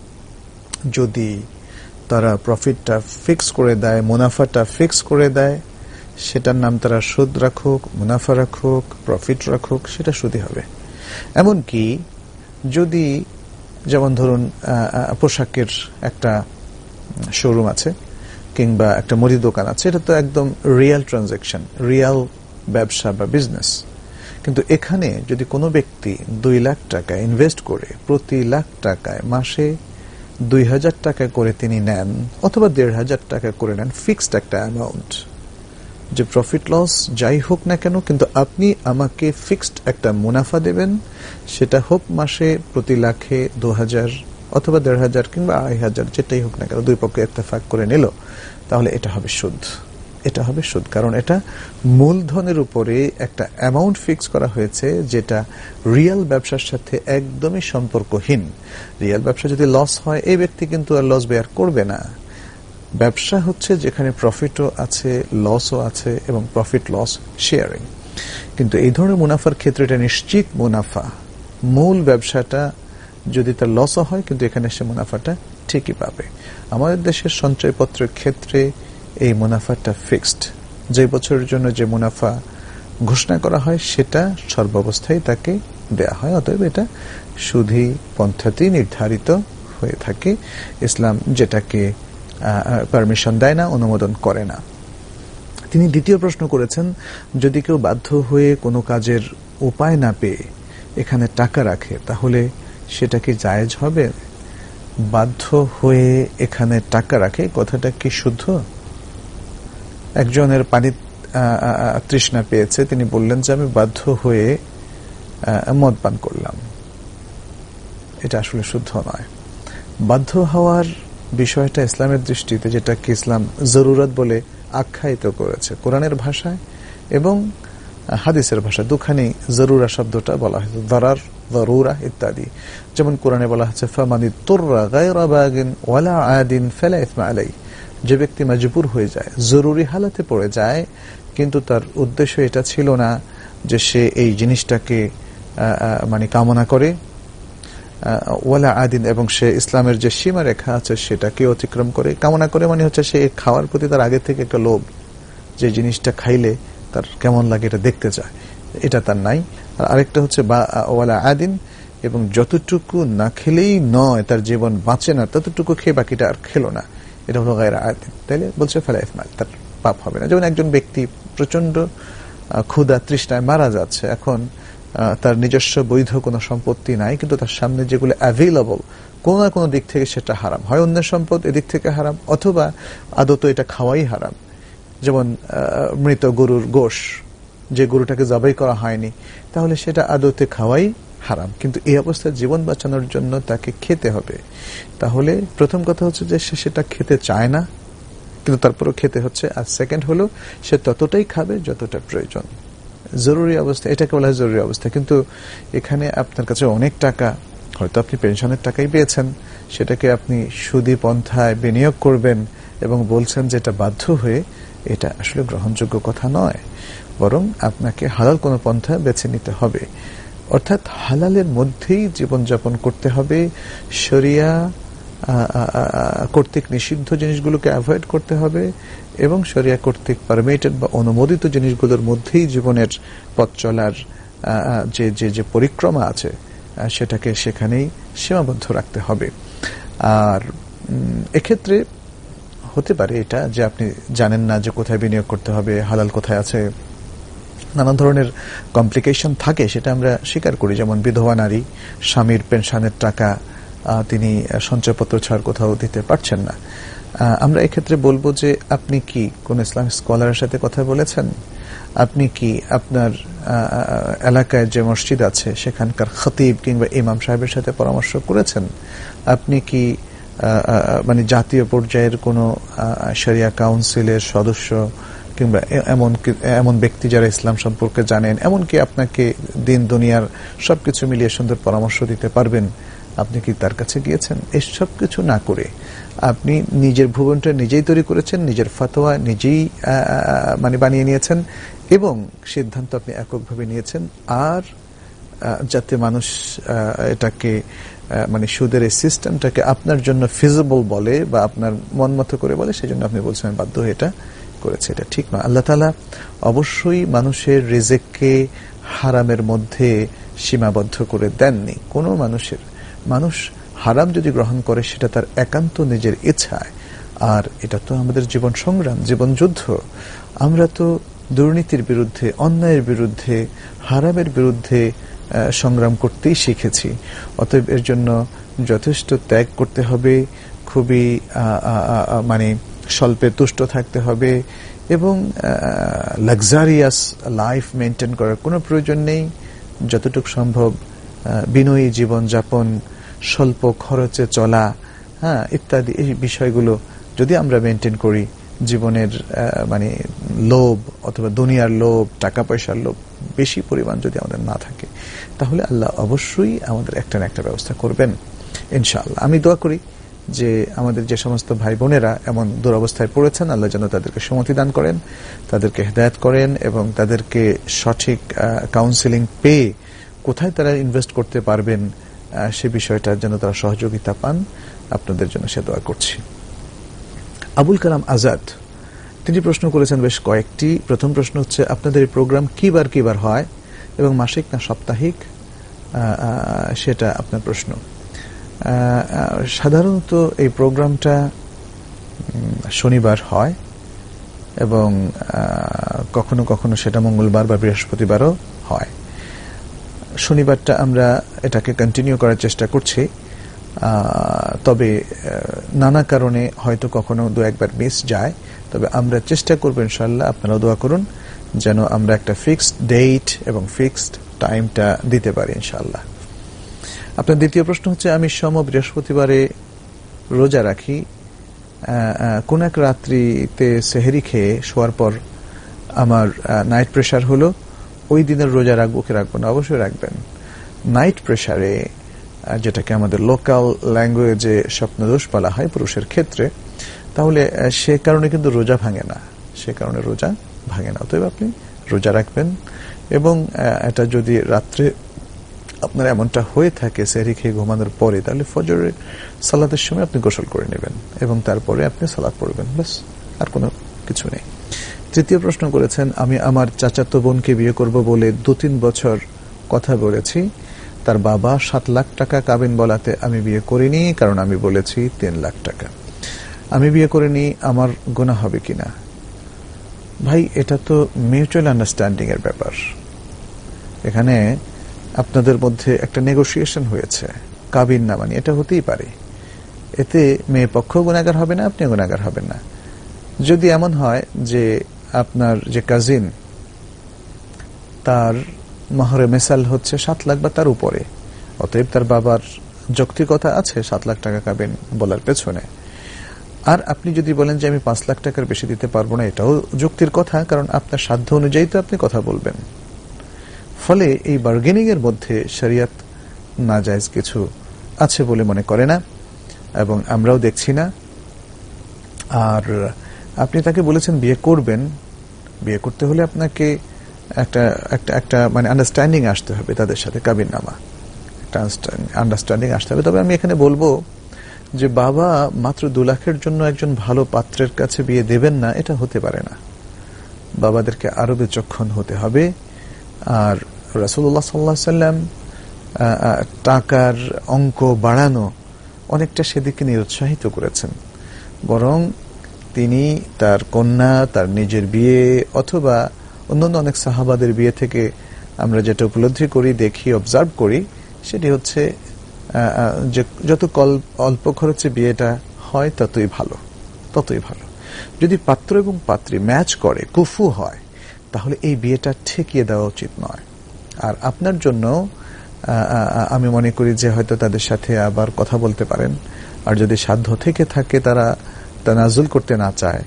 যদি তারা প্রফিটটা ফিক্স করে দেয়, মুনাফাটা ফিক্স করে দেয়, সেটার নাম তারা সুদ রাখুক, মুনাফা রাখুক, প্রফিট রাখুক, সেটা সুদই হবে। এমনকি যদি যেমন ধরুন পোশাকের একটা শোরুম আছে কিংবা একটা মুদি দোকান আছে, এটা তো একদম রিয়েল ট্রানজাকশন, রিয়েল ব্যবসা বা বিজনেস। কিন্তু এখানে যদি কোনো ব্যক্তি দুই লাখ টাকা ইনভেস্ট করে প্রতি লাখ টাকায় মাসে দুই হাজার টাকা করে তিনি নেন অথবা দেড় হাজার টাকা করে নেন, ফিক্সড একটা অ্যামাউন্ট, যে প্রফিট লস যাই হোক না কেন, কিন্তু আপনি আমাকে ফিক্সড একটা মুনাফা দেবেন, সেটা হোক মাসে প্রতি লাখে দু হাজার অথবা দেড় হাজার কিংবা আড়াই হাজার, যেটাই হোক না কেন, দুই পক্ষে ইত্তেফাক করে নিল, তাহলে এটা হবে সুদ। এটা হবে সুদ, কারণ এটা মূলধনের উপরে একটা অ্যামাউন্ট ফিক্স করা হয়েছে, যেটা রিয়েল ব্যবসার সাথে একদমই সম্পর্কহীন। রিয়েল ব্যবসা যদি লস হয়, এই ব্যক্তি কিন্তু আর লস বেয়ার করবে না। ব্যবসা হচ্ছে যেখানে প্রফিটও আছে, লসও আছে, এবং প্রফিট লস শেয়ারিং। কিন্তু এই ধরনের মুনাফার ক্ষেত্রে এটা নিশ্চিত মুনাফা। মূল ব্যবসাটা যদি তার লসও হয়, কিন্তু এখানে সে মুনাফাটা ঠিকই পাবে। আমাদের দেশের সঞ্চয়পত্রের ক্ষেত্রে এই মুনাফাটা ফিক্সড, যে বছরের জন্য যে মুনাফা ঘোষণা করা হয় সেটা সর্বাবস্থায় তাকে দেয়া হয়। অতএব এটা সুদী পন্থাতেই নির্ধারিত হয়ে থাকে। ইসলাম যেটাকে পারমিশন দেয় না, অনুমোদন করে না। তিনি দ্বিতীয় প্রশ্ন করেছেন, যদি কেউ বাধ্য হয়ে কোনো কাজের উপায় না পেয়ে এখানে টাকা রাখে, তাহলে সেটা কি জায়েজ হবে? বাধ্য হয়ে এখানে টাকা রাখে, কথাটা কি শুদ্ধ? একজনের পানি তৃষ্ণা পেয়েছে, তিনি বললেন যে আমি বাধ্য হয়ে মদ পান করলাম। এটা আসলে শুদ্ধ নয়। বাধ্য হওয়ার বিষয়টা ইসলামের দৃষ্টিতে, যেটাকে ইসলাম জরুরত বলে আখ্যায়িত করেছে কোরআনের ভাষায় এবং হাদিসের ভাষা, দুখানি জরুরা শব্দটা বলা হয়েছে, দরার, জরুরা ইত্যাদি। যেমন কোরআনে বলা হচ্ছে ফামানি তুররা গায়রা বাগিন ওয়ালা আদিন ফালা ইসমা আলাইহি, যে ব্যক্তি মজবুর হয়ে যায়, জরুরি হালাতে পড়ে যায়, কিন্তু তার উদ্দেশ্য এটা ছিল না যে সে এই জিনিসটাকে মানে কামনা করে, ওয়ালা আদিন, এবং সে ইসলামের যে সীমা রেখা আছে সেটাকে অতিক্রম করে। কামনা করে মানে হচ্ছে সে খাওয়ার প্রতি তার আগে থেকে একটা লোভ, যে জিনিসটা খাইলে তার কেমন লাগে এটা দেখতে চায়, এটা তার নাই। আর আরেকটা হচ্ছে বা ওয়ালা আদিন, এবং যতটুকু না খেলেই নয়, তার জীবন বাঁচে না, ততটুকু খেয়ে বাকিটা আর খেলো না, এটা হলো গায়রা আদিন। তাইলে বলছে ফালা ইসমাল, তার পাপ হবে না। যেমন একজন ব্যক্তি প্রচন্ড ক্ষুধা তৃষ্ণায় মারা যাচ্ছে, এখন তার নিজস্ব বৈধ কোনো সম্পত্তি নাই, কিন্তু তার সামনে যেগুলো অ্যাভেলেবল, কোন না কোনো দিক থেকে সেটা হারাম, হয় অন্যের সম্পদ এদিক থেকে হারাম, অথবা আদত এটা খাওয়াই হারাম। যেমন মৃত গরুর গোশ, যে গরুটাকে জবাই করা হয়নি, তাহলে সেটা আদতে খাওয়াই হারাম, কিন্তু এই অবস্থায় জীবন বাঁচানোর জন্য তাকে খেতে হবে। তাহলে প্রথম কথা হচ্ছে যে সে সেটা খেতে চায় না, কিন্তু তারপরও খেতে হচ্ছে। আর সেকেন্ড হলো সে ততটাই খাবে যতটা প্রয়োজন। জরুরি অবস্থা, এটাকে বলা হয় জরুরি অবস্থা। কিন্তু এখানে আপনার কাছে অনেক টাকা, হয়তো আপনি পেনশনের টাকাই পেয়েছেন, সেটাকে আপনি সুদী পন্থায় বিনিয়োগ করবেন এবং বলছেন যে এটা বাধ্য হয়ে, এটা আসলে গ্রহণযোগ্য কথা নয়। বরং আপনাকে হালাল কোনো পন্থা বেছে নিতে হবে, অর্থাৎ হালালের মধ্যেই জীবনযাপন করতে হবে। শরিয়া কর্তৃক নিষিদ্ধ জিনিসগুলোকে অ্যাভয়েড করতে হবে এবং শরিয়া কর্তৃক পারমিটেড বা অনুমোদিত জিনিসগুলোর মধ্যেই জীবনের পথ চলার যে যে যে পরিক্রমা আছে সেটাকে সেখানেই সীমাবদ্ধ রাখতে হবে। আর এক্ষেত্রে হতে পারে এটা যে আপনি জানেন না যে কোথায় বিনিয়োগ করতে হবে, হালাল কোথায় আছে, নানা ধরনের কমপ্লিকেশন থাকে, সেটা আমরা স্বীকার করি। যেমন বিধবা নারী, স্বামীর পেনশনের টাকা তিনি সঞ্চয়পত্র ছাড় কোথাও দিতে পারছেন না। আমরা এক্ষেত্রে বলবো যে আপনি কি কোন ইসলামিক স্কলারের সাথে কথা বলেছেন? আপনি কি আপনার এলাকায় যে মসজিদ আছে সেখানকার খতিব কিংবা ইমাম সাহেবের সাথে পরামর্শ করেছেন? আপনি কি মানে জাতীয় পর্যায়ের কোনো শরিয়া কাউন্সিলের সদস্য কিংবা এমন এমন ব্যক্তি যারা ইসলাম সম্পর্কে জানেন, এমনকি আপনাকে দিন দুনিয়ার সবকিছু মিলিয়ে সুন্দর পরামর্শ দিতে পারবেন, আপনি কি তার কাছে গিয়েছেন? এই সব কিছু না করে আপনি নিজের ভুবনটা নিজেই তৈরি করেছেন, নিজের ফতোয়া নিজেই মানে বানিয়ে নিয়েছেন এবং সিদ্ধান্ত আপনি এককভাবে নিয়েছেন। আর যাতে মানুষ এটাকে মানে সুদের এই সিস্টেমটাকে আপনার জন্য ফিজিবল বলে বা আপনার মন মতো করে বলে, সেই জন্য আপনি বলছেন আমি বাধ্য হয়ে এটা করেছে। এটা ঠিক নয়। আল্লাহ তাআলা অবশ্যই মানুষের রিজিককে হারামের মধ্যে সীমাবদ্ধ করে দেননি কোনো মানুষের। মানুষ হারাম যদি গ্রহণ করে সেটা তার একান্ত নিজের ইচ্ছায়। আর এটা তো আমাদের জীবন সংগ্রাম, জীবন যুদ্ধ। আমরা তো দুর্নীতির বিরুদ্ধে, অন্যায়ের বিরুদ্ধে, হারামের বিরুদ্ধে সংগ্রাম করতেই শিখেছি। অতএব এর জন্য যথেষ্ট ত্যাগ করতে হবে, খুবই মানে স্বল্পে তুষ্ট থাকতে হবে এবং লাক্সারিয়াস লাইফ মেনটেন করার কোনো প্রয়োজন নেই। যতটুকু সম্ভব বিনয়ী জীবনযাপন, স্বল্প খরচে চলা, হ্যাঁ ইত্যাদি এই বিষয়গুলো যদি আমরা মেনটেন করি, জীবনের মানে লোভ অথবা দুনিয়ার লোভ, টাকা পয়সার লোভ বেশি পরিমাণ যদি আমাদের না থাকে, তাহলে আল্লাহ অবশ্যই আমাদের একটা না একটা ব্যবস্থা করবেন ইনশাআল্লাহ। আমি দোয়া করি যে আমাদের যে সমস্ত ভাই বোনেরা এমন দুরবস্থায় পড়েছেন, আল্লাহ যেন তাদেরকে সুমতি দান করেন, তাদেরকে হেদায়েত করেন এবং তাদেরকে সঠিক কাউন্সেলিং পেয়ে কোথায় তারা ইনভেস্ট করতে পারবেন সে বিষয়টার জন্য তারা সহযোগিতা পান। আপনাদের জন্য সে দোয়া করছি। আবুল কালাম আজাদ তিনি প্রশ্ন করেছেন বেশ কয়েকটি। প্রথম প্রশ্ন হচ্ছে আপনাদের এই প্রোগ্রাম কিবার কিবার হয় এবং মাসিক না সাপ্তাহিক, সেটা আপনার প্রশ্ন। সাধারণত এই প্রোগ্রামটা শনিবার হয় এবং কখনো কখনো সেটা মঙ্গলবার বা বৃহস্পতিবারও হয়। শনিবারটা আমরা এটাকে কন্টিনিউ করার চেষ্টা করছি, তবে নানা কারণে হয়তো কখনো দু একবার মিস যায়। তবে আমরা চেষ্টা করবো ইনশাআল্লাহ, আপনারা দোয়া করুন যেন আমরা একটা ফিক্সড ডেট এবং ফিক্সড টাইমটা দিতে পারি ইনশাআল্লাহ। আপনার দ্বিতীয় প্রশ্ন হচ্ছে আমি সোম বৃহস্পতিবারে রোজা রাখি, কোন এক রাত্রিতে সেহরি খেয়ে শোয়ার পর আমার নাইট প্রেশার হলো, ওই দিনের রোজা রাখবো কি রাখবো না? অবশ্যই রাখবেন। নাইট প্রেশারে, যেটাকে আমাদের লোকাল ল্যাঙ্গুয়েজে স্বপ্নদোষ বলা হয় পুরুষের ক্ষেত্রে, তাহলে সে কারণে কিন্তু রোজা ভাঙে না, সে কারণে রোজা ভাঙে না। অতএব আপনি রোজা রাখবেন এবং এটা যদি রাত্রে আপনার এমনটা হয়ে থাকে সেহরি খেয়ে ঘুমানোর পরে, তাহলে ফজরের সালাতের সময় আপনি গোসল করে নেবেন এবং তারপরে আপনি সালাত পড়বেন, ব্যাস, আর কোনো কিছু নেই। তৃতীয় প্রশ্ন করেছেন আমি আমার চাচাতো বোনকে বিয়ে করব বলে দু তিন বছর কথা বলেছি, তার বাবা সাত লাখ টাকা কাবিন বলাতে আমি বিয়ে করিনি, কারণ আমি বলেছি তিন লাখ টাকা। আমি বিয়ে করিনি, আমার গুনাহ হবে কিনা? ভাই, এটা তো মিউচুয়াল আন্ডারস্ট্যান্ডিং এর ব্যাপার। এখানে আপনাদের মধ্যে একটা নেগোসিয়েশন হয়েছে, কাবিন না মানে এটা হতেই পারে। এতে মেয়ে পক্ষ গুনাহগার হবে না, আপনি গুনাহগার হবেন না। যদি এমন হয় যে আপনার যে কাজিন তার মাহরে মেসাল হচ্ছে সাত লাখ বা তার উপরে, অতএব তার বাবার যৌক্তিকতা আছে সাত লাখ টাকা কাবিন বলার পেছনে। আর আপনি যদি বলেন যে আমি পাঁচ লাখ টাকার বেশি দিতে পারবো না, এটাও যুক্তির কথা, কারণ আপনার সাধ্য অনুযায়ী তো আপনি কথা বলবেন। ফলে এই বার্গেনিং এর মধ্যে শরিয়ত নাজায়েজ কিছু আছে বলে মনে করে না এবং আমরাও দেখছি না। আর আপনি তাকে বলেছেন বিয়ে করবেন, বিয়ে করতে হলে আপনাকে একটা একটা একটা মানে আন্ডারস্ট্যান্ডিং আসতে হবে তাদের সাথে, কাবিন নামা একটা আন্ডারস্ট্যান্ডিং আসতে হবে। তবে আমি এখানে বলবো যে বাবা মাত্র দু লাখের জন্য একজন ভালো পাত্রের কাছে বিয়ে দেবেন না, এটা হতে পারে না। বাবাদেরকে আরো বিচক্ষণ হতে হবে। আর রাসূলুল্লাহ সাল্লাল্লাহু আলাইহি সাল্লাম টাকার অঙ্ক বাড়ানো অনেকটা সেদিকে নিরুৎসাহিত করেছেন, বরং তিনি তার কন্যা, তার নিজের বিয়ে অথবা অন্যান্য অনেক সাহাবাদের বিয়ে থেকে আমরা যেটা উপলব্ধি করি, দেখি, অবজার্ভ করি, সেটি হচ্ছে যত অল্প খরচে বিয়েটা হয় ততই ভালো, ততই ভালো। যদি পাত্র এবং পাত্রী ম্যাচ করে, কুফু হয়, তাহলে এই বিয়েটা ঠেকিয়ে দেওয়া উচিত নয়। আর আপনার জন্য আমি মনে করি যে হয়তো তাদের সাথে আবার কথা বলতে পারেন। আর যদি সাধ্য থেকে থাকে তারা তানাজুল করতে না চায়,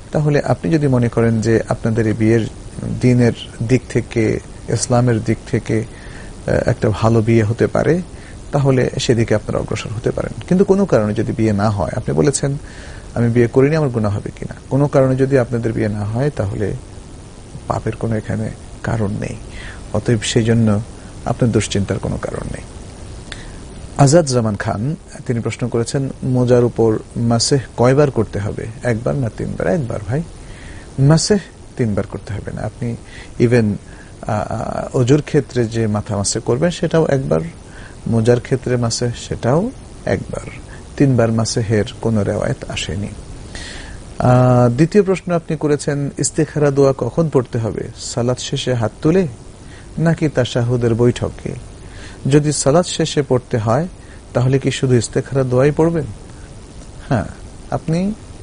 তাহলে আপনি যদি মনে করেন যে আপনাদের এই বিয়ের দিনের দিক থেকে, ইসলামের দিক থেকে একটা ভালো বিয়ে হতে পারে, তাহলে সেদিকে আপনারা অগ্রসর হতে পারেন। কিন্তু কোনো কারণে যদি বিয়ে না হয়, আপনি বলেছেন আমি বিয়ে করিনি, আমার গুনাহ হবে কিনা, কোনো কারণে যদি আপনাদের বিয়ে না হয় তাহলে পাপের কোনো এখানে কারণ নেই। অতএব সেই জন্য আপনার দুশ্চিন্তার কোনো কারণ নেই। আজাদ জামান খান তিনি প্রশ্ন করেছেন, মোজার উপর মাসেহ কয়বার করতে হবে, একবার না তিনবার? একবার ভাই, মাসেহ তিনবার করতে হবে না। আপনি ইভেন ওজুর ক্ষেত্রে যে মাথা মাসেহ করবেন সেটাও একবার, মোজার ক্ষেত্রে মাসেহ সেটাও একবার, তিনবার মাসেহের কোন রেওয়ায়েত আসেনি। দ্বিতীয় প্রশ্ন আপনি করেছেন, ইস্তেখারা দোয়া কখন পড়তে হবে, সালাত শেষে হাত তুলে নাকি তাশাহুদের বৈঠকে? যদি সালাত শেষে পড়তে হয় তাহলে কি শুধু ইস্তেখারা দোয়াই পড়বেন? হ্যাঁ, আপনি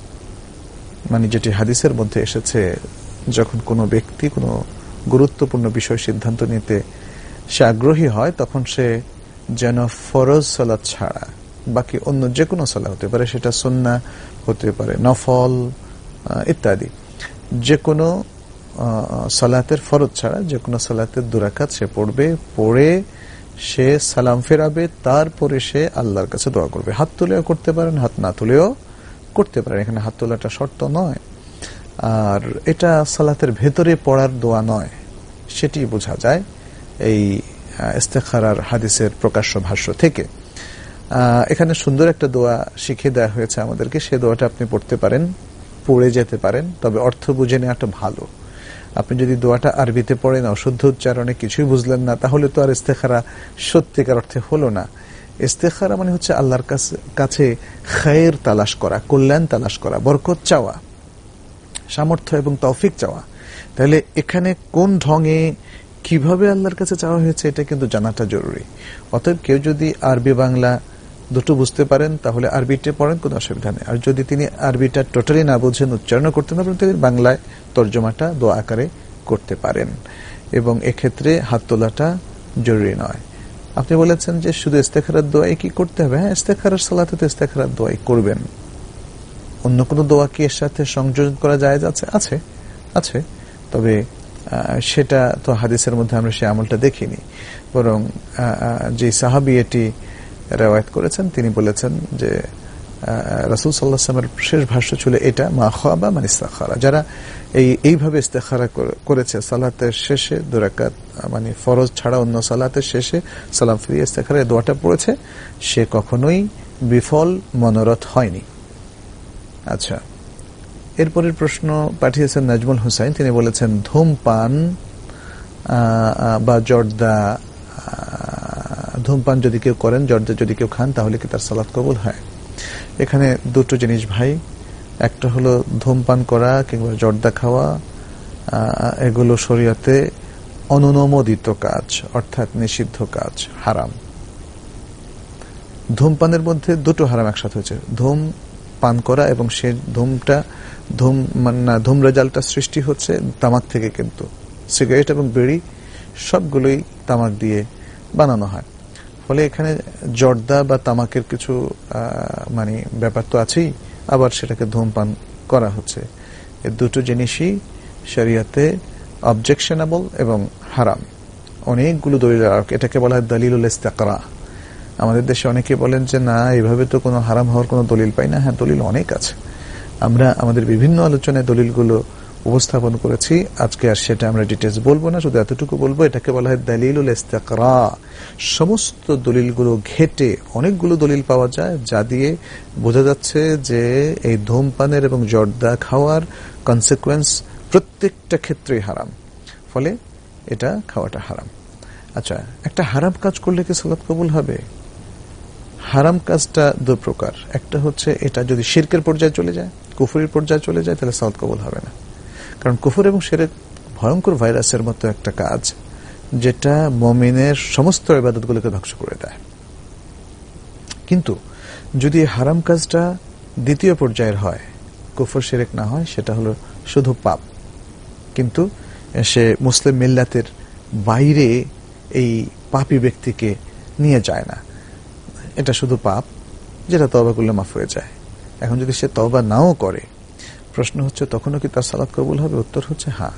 মানে যেটি হাদিসের মধ্যে এসেছে, যখন কোনো ব্যক্তি কোনো গুরুত্বপূর্ণ বিষয় সিদ্ধান্ত নিতে সে আগ্রহী হয়, তখন সে যেন ফরজ সালাত ছাড়া বাকি অন্য যে কোনো সালাত হতে পারে, সেটা সুন্নাহ হতে পারে, নফল ইত্যাদি, যে কোনো সালাতের ফরজ ছাড়া যে কোনো সালাতের দুরাকাত সে পড়বে, পড়ে সে সালাম ফেরাবে, তারপরে সে আল্লাহর কাছে দোয়া করবে। হাত তুলেও করতে পারেন, হাত না তুলেও করতে পারেন, এখানে হাত তোলাটা শর্ত নয়। আর এটা সালাতের ভেতরে পড়ার দোয়া নয়, সেটি বোঝা যায় এই ইস্তেখারার হাদিসের প্রকাশ্য ভাষ্য থেকে। এখানে সুন্দর একটা দোয়া শিখিয়ে দেওয়া হয়েছে আমাদেরকে, সে দোয়াটা আপনি পড়তে পারেন, পড়ে যেতে পারেন, তবে অর্থ বুঝে নেওয়াটা ভালো। আপনি যদি দোয়াটা আরবিতে পড়েন, অশুদ্ধ উচ্চারণে কিছুই বুঝলেন না, তাহলে তো আর ইস্তেখারা সত্যিকার অর্থে হলো না। ইস্তেখারা মানে হচ্ছে আল্লাহর কাছে খায়ের তালাশ করা, কল্যাণ তালাশ করা, বরকত চাওয়া, সামর্থ্য এবং তৌফিক চাওয়া। তাহলে এখানে কোন ঢঙে কিভাবে আল্লাহর কাছে চাওয়া হয়েছে এটা কিন্তু জানাটা জরুরি। অতএব কেউ যদি আরবি বাংলা দুটো বুঝতে পারেন তাহলে আরবিটা পড়েন, কোনো অসুবিধা নেই। আর যদি তিনি আরবিটা টোটালি না বুঝেন, উচ্চারণ করতে না পারেন, তিনি বাংলায় তর্জমাটা দোয়া আকারে করতে পারেন, এবং এক্ষেত্রে হাত তোলাটা জরুরি নয়। আপনি বলেছেন যে শুধু ইস্তেখারার দোয়াই কি করতে হবে? হ্যাঁ, ইস্তেখারার সালাতে তো ইস্তেখারার দোয়াই করবেন। অন্য কোনো দোয়া কি এর সাথে সংযোজন করা যায়? আছে আছে আছে তবে সেটা তো হাদিসের মধ্যে আমরা সে আমলটা দেখিনি। বরং যে সাহাবী এটি রেওয়ায়াত করেছেন তিনি বলেছেন যে রাসূল সাল্লাল্লাহু আলাইহি ওয়াসাল্লামের শেষ ভাষ্য ছিল এটা, মা খাবা মান ইস্তাখারা, যারা এই এইভাবে ইস্তেখারা করেছে সালাতের শেষে দুই রাকাত, মানে ফরজ ছাড়া অন্য সালাতের শেষে সালাম ফিরিয়ে ইস্তেখারা এই দোয়াটা পড়েছে, সে কখনোই বিফল মনোরথ হয়নি। আচ্ছা, এরপরের প্রশ্ন পাঠিয়েছেন নাজমুল হোসেন, তিনি বলেছেন ধূমপান বা জর্দা, ধূমপান যদি কেউ করেন, জর্দা যদি কেউ খান, তাহলে কি তার সালাত কবুল হয়? এখানে দুটো জিনিস ভাই, একটা হলো ধূমপান করা কিংবা জর্দা খাওয়া, এগুলো শরীয়তে অনুমোদিত কাজ, অর্থাৎ নিষিদ্ধ কাজ, হারাম। ধূমপানের মধ্যে দুটো হারাম একসাথে হয়েছে, ধূম পান করা এবং সে ধূমটা ধূম মানে ধূম রেজাল্টটা সৃষ্টি হচ্ছে তামাক থেকে, কিন্তু সিগারেট এবং বিড়ি সবগুলোই তামাক দিয়ে বানানো হয়। ফলে এখানে জর্দা বা তামাকের কিছু মানে ব্যাপার তো আছেই, আবার সেটাকে ধূমপান করা হচ্ছে। এই দুটো জিনিসই শরিয়তে অবজেকশনেবল এবং হারাম। অনেকগুলো দলিল, এটাকে বলা হয় দলিলুল ইস্তিকরা। আমাদের দেশে অনেকে বলেন যে না, এইভাবে তো কোনো হারাম হওয়ার কোনো দলিল পাই না। হ্যাঁ, দলিল অনেক আছে, আমরা আমাদের বিভিন্ন আলোচনায় দলিলগুলো উপস্থাপন করেছি। আজকে আর সেটা আমরা ডিটেইলস বলবো না, শুধু এতটুকু বলবো এটাকে বলা হয় দলিলুল ইস্তিকরা। সমস্ত দলিলগুলো ঘেটে অনেকগুলো দলিল পাওয়া যায়, যা দিয়ে বোঝা যাচ্ছে যে এই ধূমপানের এবং জর্দা খাওয়ার কনসিকুয়েন্স প্রত্যেকটা ক্ষেত্রেই হারাম, ফলে এটা খাওয়াটা হারাম। আচ্ছা, একটা হারাম কাজ করলে কি সালাত কবুল হবে? হারাম কাজটা দু প্রকার, একটা হচ্ছে এটা যদি শিরকের পর্যায়ে চলে যায়, কুফরের পর্যায়ে চলে যায়, তাহলে সালাত কবুল হবে না। কারণ কুফর এবং শিরক ভয়ঙ্কর ভাইরাসের মতো একটা কাজ, যেটা মুমিনের সমস্ত ইবাদতগুলোকে ধ্বংস করে দেয়। কিন্তু যদি হারাম কাজটা দ্বিতীয় পর্যায়ের হয়, কুফর শিরক না হয়, সেটা হলো শুধু পাপ, কিন্তু সে মুসলিম মিল্লাতের বাইরে এই পাপী ব্যক্তিকে নিয়ে যায় না, এটা শুধু পাপ যেটা তওবা করলে মাফ হয়ে যায়। এখন যদি সে তওবা নাও করে, প্রশ্ন হচ্ছে তখনও কি তার সালাত কবুল হবে? উত্তর হচ্ছে হ্যাঁ।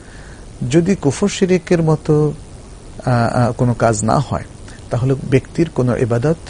যদি কুফর শিরিকের মতো কোনো কাজ না হয় তাহলে ব্যক্তির কোনো ইবাদত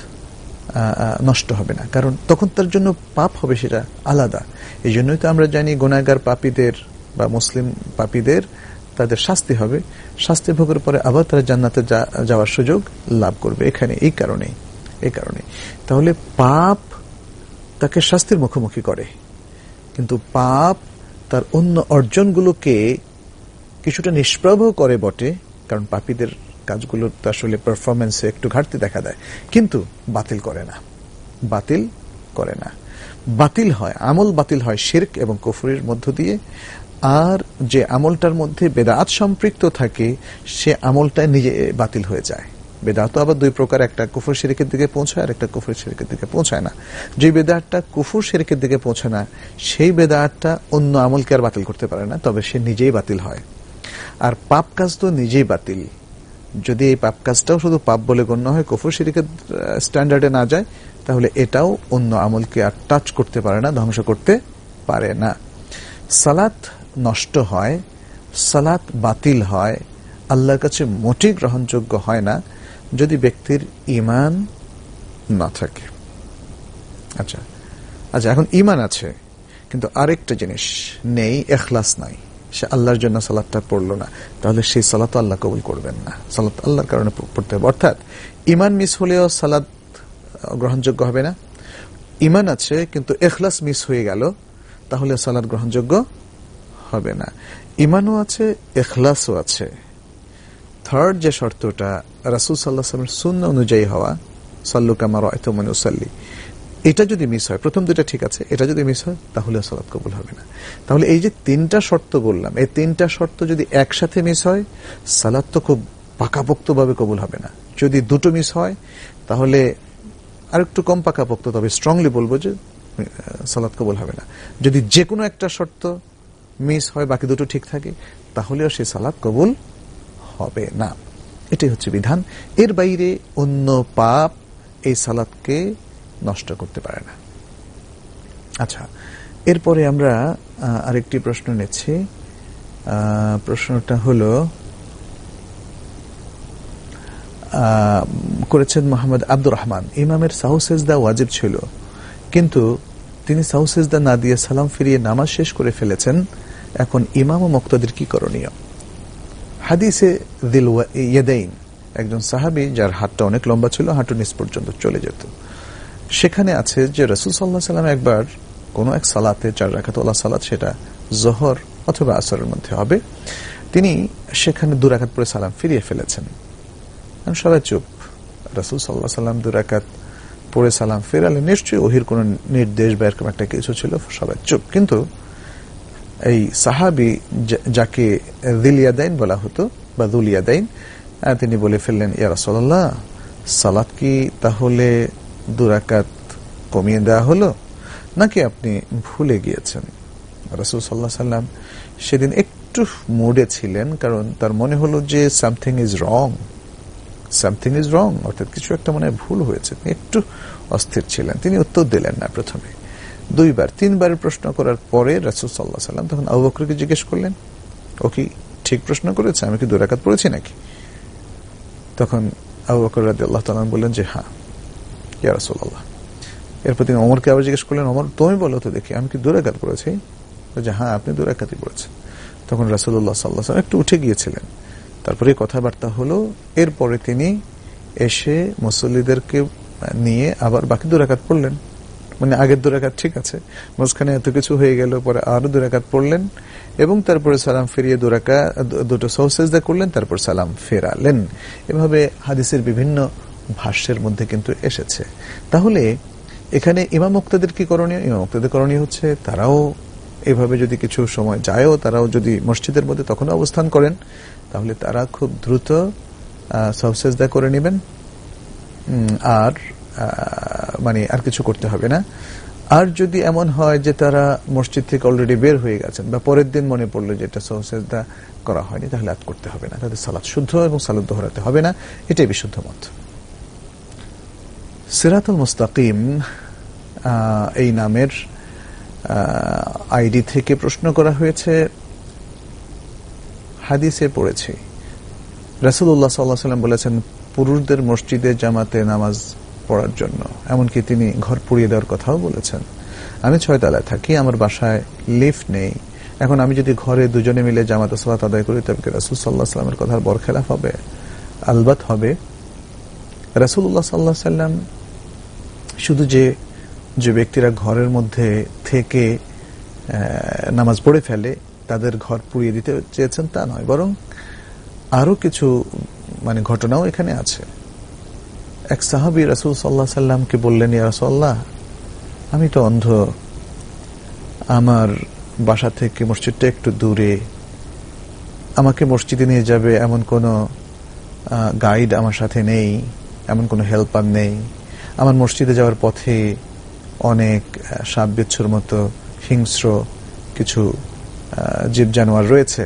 নষ্ট হবে না, কারণ তখন তার জন্য পাপ হবে সেটা আলাদা। এই জন্যই তো আমরা জানি গুনাহগার পাপীদের বা মুসলিম পাপীদের তাদের শাস্তি হবে, শাস্তি ভোগের পরে আবার তারা জান্নাতে যাওয়ার সুযোগ লাভ করবে। এখানে এই কারণে এই কারণে তাহলে পাপ তাকে শাস্তির মুখোমুখি করে, কিন্তু পাপ তার অন্য অর্জনগুলোকে কিছুটা নিষ্প্রভ করে বটে, কারণ পাপীদের কাজগুলোর তো আসলে পারফরমেন্সে একটু ঘাটতি দেখা দেয়, কিন্তু বাতিল করে না, বাতিল করে না। বাতিল হয়, আমল বাতিল হয় শিরক এবং কুফরের মধ্য দিয়ে। আর যে আমলটার মধ্যে বেদাত সম্পৃক্ত থাকে সে আমলটা নিজে বাতিল হয়ে যায়। বেদাত আবার দুই প্রকার, একটা কুফর শিরকের দিকে পৌঁছায় আর একটা কুফর শিরকের দিকে পৌঁছায় না। যে বেদাতটা কুফর শিরকের দিকে পৌঁছায় না সেই বেদাতটা অন্য আমলকে আর বাতিল করতে পারে না, তবে সে নিজেই বাতিল হয়। আর পাপ কাজ তো নিজেই বাতিল। যদি এই পাপ কাজটাও শুধু পাপ বলে গণ্য হয়, কুফর শিরকের স্ট্যান্ডার্ডে না যায়, তাহলে এটাও অন্য আমলকে আর টাচ করতে পারে না, ধ্বংস করতে পারে না। সালাত নষ্ট হয়, সালাত বাতিল হয়, আল্লাহর কাছে মোটেই গ্রহণযোগ্য হয় না যদি ব্যক্তির ঈমান না থাকে। আচ্ছা আচ্ছা এখন ঈমান আছে কিন্তু আরেকটা জিনিস নেই, ইখলাস নাই, সে আল্লাহর জন্য সালাতটা পড়লো না, তাহলে সেই সালাত আল্লাহ কবুল করবেন না। সালাত আল্লাহর কারণে পড়তে হবে, অর্থাৎ ঈমান মিস হলেও সালাত গ্রহণযোগ্য হবে না। ঈমান আছে কিন্তু ইখলাস মিস হয়ে গেল, তাহলে সালাত গ্রহণযোগ্য হবে না। ঈমানও আছে, ইখলাসও আছে। থার্ড যে শর্তটা রাসূল সাল্লাল্লাহু আলাইহি ওয়াসাল্লামের সুন্নাহ অনুযায়ী হওয়া, সাল্লু কামা রাআইতুমুনি উসাল্লি, এটা যদি মিস হয়, প্রথম দুইটা ঠিক আছে, এটা যদি মিস হয় তাহলে সালাত কবুল হবে না। তাহলে এই যে তিনটা শর্ত বললাম, এই তিনটা শর্ত যদি একসাথে মিস হয় সালাত তো খুব পাকাপোক্তভাবে কবুল হবে না। যদি দুটো মিস হয় তাহলে আর একটু কম পাকাপোক্ত, তবে স্ট্রংলি বলবো যে সালাত কবুল হবে না। যদি যে কোনো একটা শর্ত মিস হয় বাকি দুটো ঠিক থাকে তাহলেও সেই সালাত কবুল হবে না। এটাই হচ্ছে বিধান। এর বাইরে অন্য পাপ এই সালাতকে নষ্ট করতে পারে না। আচ্ছা, এরপরে আমরা আরেকটি প্রশ্ন নিচ্ছি। প্রশ্নটা হলো করেছেন মোহাম্মদ আব্দুর রহমান, ইমামের সাহু সেজদা ওয়াজিব ছিল কিন্তু তিনি সাহু সেজদা না দিয়ে সালাম ফিরিয়ে নামাজ শেষ করে ফেলেছেন, এখন ইমাম ও মুক্তাদির কি করণীয়? হাদিসে দিল ইয়াদাইন, একজন সাহাবী যার হাতটা অনেক লম্বা ছিল, হাঁটু নিচ পর্যন্ত চলে যেত, সেখানে আছে যে রাসূল সাল্লাল্লাহু আলাইহি ওয়াসাল্লাম একবার কোন এক সালাতে, চার রাকাতওয়ালা সালাত, সেটা যোহর অথবা আসরের মধ্যে হবে, তিনি সেখানে দু রাকাত পরে সালাম ফিরিয়ে ফেলেছেন। সবাই চুপ। রাসূল সাল্লাল্লাহু আলাইহি ওয়াসাল্লাম দু রাকাত পরে সালাম ফেরালেন, নিশ্চয়ই ওহির কোন নির্দেশ বা এরকম একটা কিছু ছিল, সবাই চুপ। কিন্তু এই সাহাবী যাকে যিল ইয়াদাইন বলা হতো বা যুল ইয়াদাইন, তিনি বলে ফেললেন, ইয়া রাসূলুল্লাহ, সালাত কি তাহলে দু রাকাত কমিয়ে দেওয়া হলো নাকি আপনি ভুলে গিয়েছেন? রাসূল সাল্লাল্লাহু আলাইহি ওয়াসাল্লাম সেদিন একটু মুডে ছিলেন, কারণ তার মনে হলো যে something is wrong, something is wrong, অর্থাৎ কিছু একটা মনে ভুল হয়েছে, একটু অস্থির ছিলেন। তিনি উত্তর দিলেন না। প্রথমে দুইবার তিনবার প্রশ্ন করার পরে রাসূল সাল্লাল্লাহু আলাইহি ওয়াসাল্লাম তখন আবু বকরকে জিজ্ঞেস করলেন, ও কি ঠিক প্রশ্ন করেছে, আমি কি দু রাকাত পড়েছি নাকি? তখন আবু বকর রাদিয়াল্লাহু তাআলা বললেন যে হ্যাঁ ইয়া রাসূলুল্লাহ। এরপর তিনি ওমরকে আবার জিজ্ঞেস করলেন, ওমর তুমি বলো তো দেখি আমি কি দু রাকাত পড়েছি? যে হ্যাঁ আপনি দু রাকাতই পড়েছেন। তখন রাসূলুল্লাহ সাল্লাল্লাহু আলাইহি ওয়াসাল্লাম একটু উঠে গিয়েছিলেন। তারপরে কথাবার্তা হলো, এরপরে তিনি এসে মুসল্লিদেরকে নিয়ে আবার বাকি দু রাকাত পড়লেন, মানে আগের দু রাকাত ঠিক আছে, মাঝখানে এত কিছু হয়ে গেল, পরে আরো দু রাকাত পড়লেন এবং তারপরে সালাম ফিরিয়ে দু রাকাত দুটো সাহু সেজদা করলেন, তারপর সালাম ফেরালেন। এভাবে হাদিসের বিভিন্ন ভাষ্যের মধ্যে কিন্তু এসেছে। তাহলে এখানে ইমাম মুক্তাদির কি করণীয়? ইমাম মুক্তাদির করণীয় হচ্ছে তারাও এভাবে যদি কিছু সময় যায়ও, তারাও যদি মসজিদের মধ্যে তখনও অবস্থান করেন, তাহলে তারা খুব দ্রুত সাহু সেজদা করে নেবেন, আর মানে আর কিছু করতে হবে না। আর যদি এমন হয় যে তারা মসজিদ থেকে অলরেডি বের হয়ে গেছেন বা পরের দিন মনে পড়লো যে এটা সাহু সেজদা করা হয়নি, তাহলে আর করতে হবে না, তাদের সালাত শুদ্ধ এবং সালাত দোহরাতে হবে না, এটাই বিশুদ্ধ মত। সিরাতুল মুস্তাকিম এই নামের আইডি থেকে প্রশ্ন করা হয়েছে, হাদিসে পড়েছি রাসূলুল্লাহ সাল্লাল্লাহু আলাইহি ওয়াসাল্লাম বলেছেন পুরুষদের মসজিদে জামাতে নামাজ পড়ার জন্য, এমনকি তিনি ঘর পুড়িয়ে দেওয়ার কথাও বলেছেন। আমি ছয়তলায় থাকি, আমার বাসায় লিফট নেই। এখন আমি যদি ঘরে দুজনে মিলে জামাতে সালাত আদায় করি তবে কি রাসূল সাল্লাল্লাহু আলাইহি ওয়াসাল্লামের কথার বরখেলাফ হবে? আলবাত হবে। রাসূলুল্লাহ সাল্লাল্লাহু আলাইহি ওয়াসাল্লাম শুধু যে যে ব্যক্তিরা ঘরের মধ্যে থেকে নামাজ পড়ে ফেলে তাদের ঘর পুড়িয়ে দিতে চেয়েছেন তা নয়, বরং আরো কিছু মানে ঘটনাও এখানে আছে। এক সাহাবী রাসূল সাল্লাল্লাহু আলাইহি ওয়াসাল্লামকে বললেন, ইয়া রাসূলুল্লাহ, আমি তো অন্ধ, আমার বাসা থেকে মসজিদটা একটু দূরে, আমাকে মসজিদে নিয়ে যাবে এমন কোনো গাইড আমার সাথে নেই, এমন কোনো হেল্পার নেই। আমার মসজিদে যাওয়ার পথে অনেক সাপ বিচ্ছুর মতো হিংস্র কিছু জীব জানোয়ার রয়েছে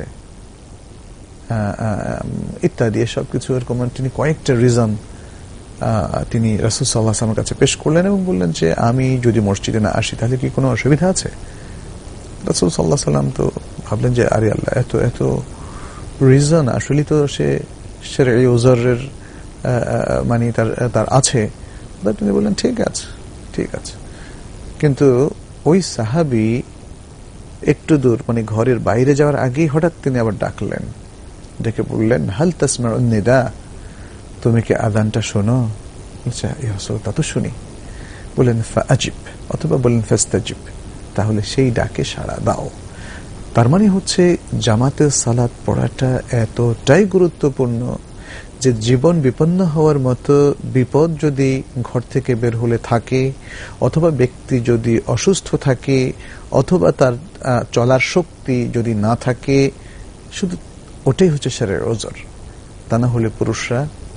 ইত্যাদি, এসব কিছু এরকম তিনি কয়েকটা রিজন তিনি রাসূল সাল্লাল্লাহু আলাইহি ওয়াসাল্লামের কাছে পেশ করলেন এবং বললেন যে আমি যদি মসজিদে না আসি তাহলে কি কোনো অসুবিধা আছে? রাসূল সাল্লাল্লাহু আলাইহি ওয়াসাল্লাম তো ভাবলেন যে আরে আল্লাহ, এত এত রিজন আসলে তো সে শরঈ উযরের মানে তার তার আছে। তিনি বললেন ঠিক আছে ঠিক আছে। কিন্তু ওই সাহাবী একটু দূর মানে ঘরের বাইরে যাওয়ার আগেই হঠাৎ তিনি আবার ডাকলেন, ডেকে বললেন, হাল তাসমাউন নিদা, তুমি কি আযানটা শোনো? আচ্ছা ইয়া রাসূলুল্লাহ, তা তো শুনি। বলেন ফাআজিব, অথবা বলেন ফাস্তাজিব, তাহলে সেই ডাকে সাড়া দাও। তার মানে হচ্ছে জামাতে সালাত পড়াটা এতটাই গুরুত্বপূর্ণ যে জীবন বিপন্ন হওয়ার মতো বিপদ যদি ঘর থেকে বের হলে থাকে, অথবা ব্যক্তি যদি অসুস্থ থাকে, অথবা তার চলার শক্তি যদি না থাকে, শুধু ওটাই হচ্ছে শরঈ উযর। তা না হলে পুরুষরা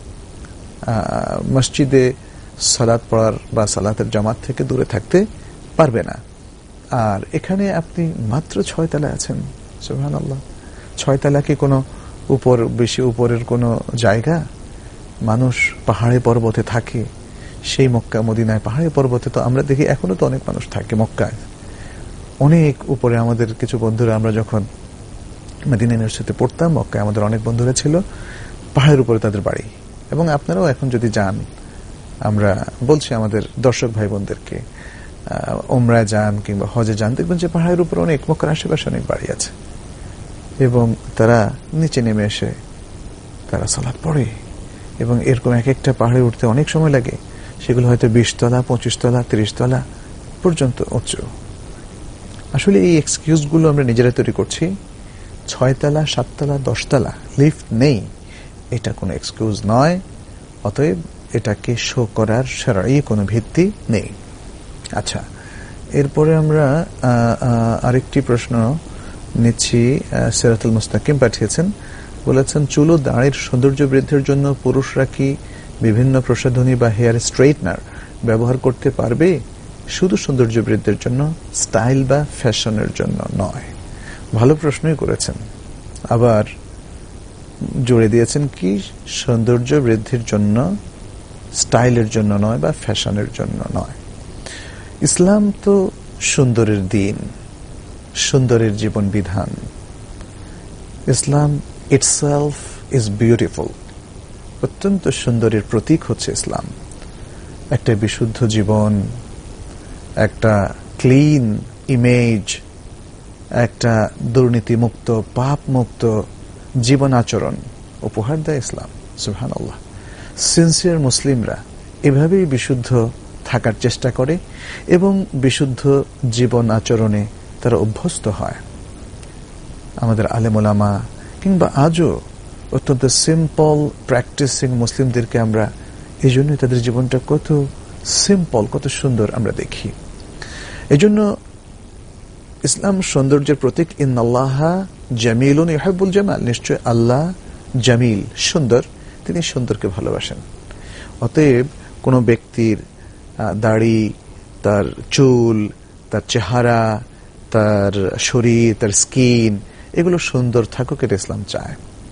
মসজিদে সালাত পড়ার বা সালাতের জামাত থেকে দূরে থাকতে পারবে না। আর এখানে আপনি মাত্র ছয় তলায় আছেন, সুবহানাল্লাহ। ছয় তলা কি কোনো উপর বেশি উপরের কোনো জায়গা? মানুষ পাহাড়ে পর্বতে থাকে, সেই মক্কা মদিনায় পাহাড়ে পর্বতে তো আমরা দেখি এখনো তো অনেক মানুষ থাকে মক্কায়, অনেক উপরে। আমাদের কিছু বন্ধুরা, আমরা যখন মদিনা ইউনিভার্সিটিতে পড়তাম, মক্কায় আমাদের অনেক বন্ধুরা ছিল, পাহাড়ের উপরে তাদের বাড়ি। এবং আপনারাও এখন যদি যান, আমরা বলছি আমাদের দর্শক ভাই বোনদেরকে, উমরায় যান কিংবা হজে যান, দেখবেন যে পাহাড়ের উপর অনেক, মক্কার আশেপাশে অনেক বাড়ি আছে, এবং তারা নিচে নেমে এসে তারা সালাত পড়ে। এবং এরকম এক একটা পাহাড়ে উঠতে অনেক সময় লাগে, সেগুলো হয়তো বিশ তলা, পঁচিশ তলা, ত্রিশ তলা পর্যন্ত উঁচু। আসলে এই এক্সকিউজগুলো আমরা নিজেরা তৈরি করছি। ছয়তলা, সাততলা, দশতলা লিফট নেই, এটা কোনো এক্সকিউজ নয়। অতএব এটাকে শো করার শরঈ কোনো ভিত্তি নেই। আচ্ছা, এরপরে আমরা আরেকটি প্রশ্ন নিচ্ছি। সিরাতুল মুস্তাকিম পাঠিয়েছেন, বলেছেন চুল ও দাড়ির সৌন্দর্য বৃদ্ধির জন্য পুরুষরা কি বিভিন্ন প্রসাধনী বা হেয়ার স্ট্রেটনার ব্যবহার করতে পারবে? শুধু সৌন্দর্য বৃদ্ধির জন্য, স্টাইল বা ফ্যাশনের জন্য নয়। ভালো প্রশ্নই করেছেন। আবার জুড়ে দিয়েছেন কি সৌন্দর্য বৃদ্ধির জন্য, স্টাইলের জন্য নয় বা ফ্যাশনের জন্য নয়। ইসলাম তো সুন্দরের দিন, সুন্দরের জীবন বিধান। ইসলাম itself is beautiful, অত্যন্ত সুন্দরের প্রতীক হচ্ছে ইসলাম। একটা বিশুদ্ধ জীবন, একটা ক্লিন ইমেজ, একটা দুর্নীতিমুক্ত, পাপ মুক্ত জীবন আচরণ উপহার দেয় ইসলাম। সুবহানাল্লাহ। সিনসিয়ার মুসলিমরা এভাবেই বিশুদ্ধ থাকার চেষ্টা করে এবং বিশুদ্ধ জীবন আচরণে তারা অভ্যস্ত হয়। আমাদের আলেম ওলামা কিংবা আজও অত্যন্ত সিম্পল প্র্যাকটিসিং মুসলিমদেরকে আমরা এই জন্য তাদের জীবনটা কত সিম্পল, কত সুন্দর আমরা দেখি। এই জন্য ইসলাম সৌন্দর্যের প্রতীক। ইন্নাল্লাহা জামিলুন ইউহিব্বুল জামাল, নিশ্চয় আল্লাহ জামিল, সুন্দর, তিনি সুন্দরকে ভালোবাসেন। অতএব কোনো ব্যক্তির দাড়ি, তার চুল, তার চেহারা, তার শরীর, তার স্কিন, এগুলো সুন্দর থাকুক, এটা ইসলাম চায়।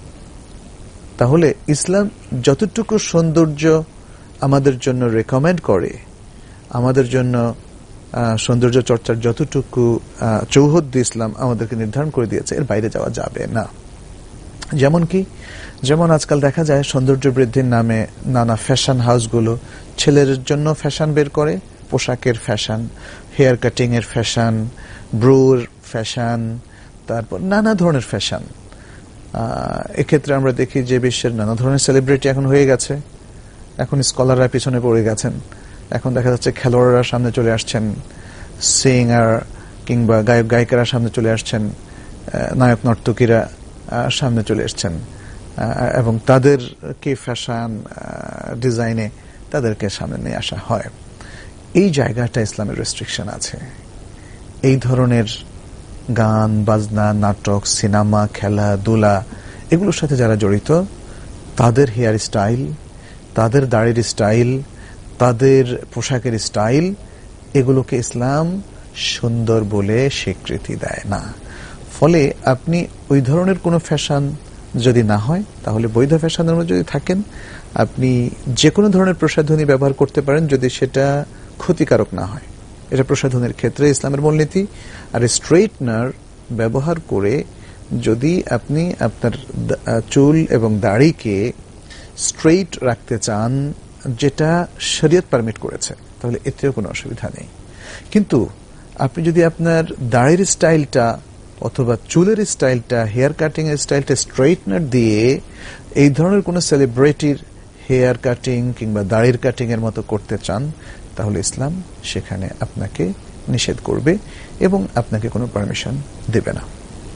তাহলে ইসলাম যতটুকু সৌন্দর্য আমাদের জন্য রেকমেন্ড করে, আমাদের জন্য সৌন্দর্য চর্চার যতটুকু চৌহদ্দি ইসলাম আমাদেরকে নির্ধারণ করে দিয়েছে এর বাইরে যাওয়া যাবে না। যেমন কি, যেমন আজকাল দেখা যায় সৌন্দর্য বৃদ্ধির নামে নানা ফ্যাশন হাউসগুলো ছেলেদের জন্য ফ্যাশন বের করে, পোশাকের ফ্যাশন, হেয়ার কাটিং এর ফ্যাশন, ব্রুর ফ্যাশন, তারপর নানা ধরনের ফ্যাশন। এক্ষেত্রে আমরা দেখি যে বিশ্বের নানা ধরনের সেলিব্রিটি এখন হয়ে গেছে, এখন স্কলাররা পিছনে পড়ে গেছেন, এখন দেখা যাচ্ছে খেলোয়াড়রা সামনে চলে আসছেন, সিঙ্গার কিংবা গায়ক গায়িকারা সামনে চলে আসছেন, নায়ক নর্তকীরা সামনে চলে আসছেন, এবং তাদেরকে ফ্যাশন ডিজাইনে তাদেরকে সামনে নিয়ে আসা হয়। এই জায়গাটা ইসলামের রেস্ট্রিকশন আছে। এই ধরনের গান বাজনা, নাটক, সিনেমা, খেলাধুলা এগুলোর সাথে যারা জড়িত, তাদের হেয়ার স্টাইল, তাদের দাড়ির স্টাইল, তাদের পোশাকের স্টাইল, এগুলোকে ইসলাম সুন্দর বলে স্বীকৃতি দেয় না। ফলে আপনি ওই ধরনের কোনো ফ্যাশন যদি না হয়, তাহলে বৈধ ফ্যাশনের মধ্যে যদি থাকেন, আপনি যে কোনো ধরনের প্রসাধনী ব্যবহার করতে পারেন যদি সেটা ক্ষতিকারক না হয়। এটা প্রসাধনের ক্ষেত্রে ইসলামের মূলনীতি। আর স্ট্রেইটনার ব্যবহার করে যদি আপনি আপনার চুল এবং দাড়িকে স্ট্রেইট রাখতে চান, যেটা শরীয়ত পারমিট করেছে, তাহলে এতেও কোনো অসুবিধা নেই। কিন্তু আপনি যদি আপনার দাড়ির স্টাইলটা অথবা চুলের স্টাইলটা, হেয়ার কাটিং এর স্টাইলটা স্ট্রেইটনার দিয়ে এই ধরনের কোন সেলিব্রিটির হেয়ার কাটিং কিংবা দাড়ির কাটিং এর মতো করতে চান, তাহলে ইসলাম সেখানে আপনাকে নিষেধ করবে এবং আপনাকে কোনো পারমিশন দেবে না।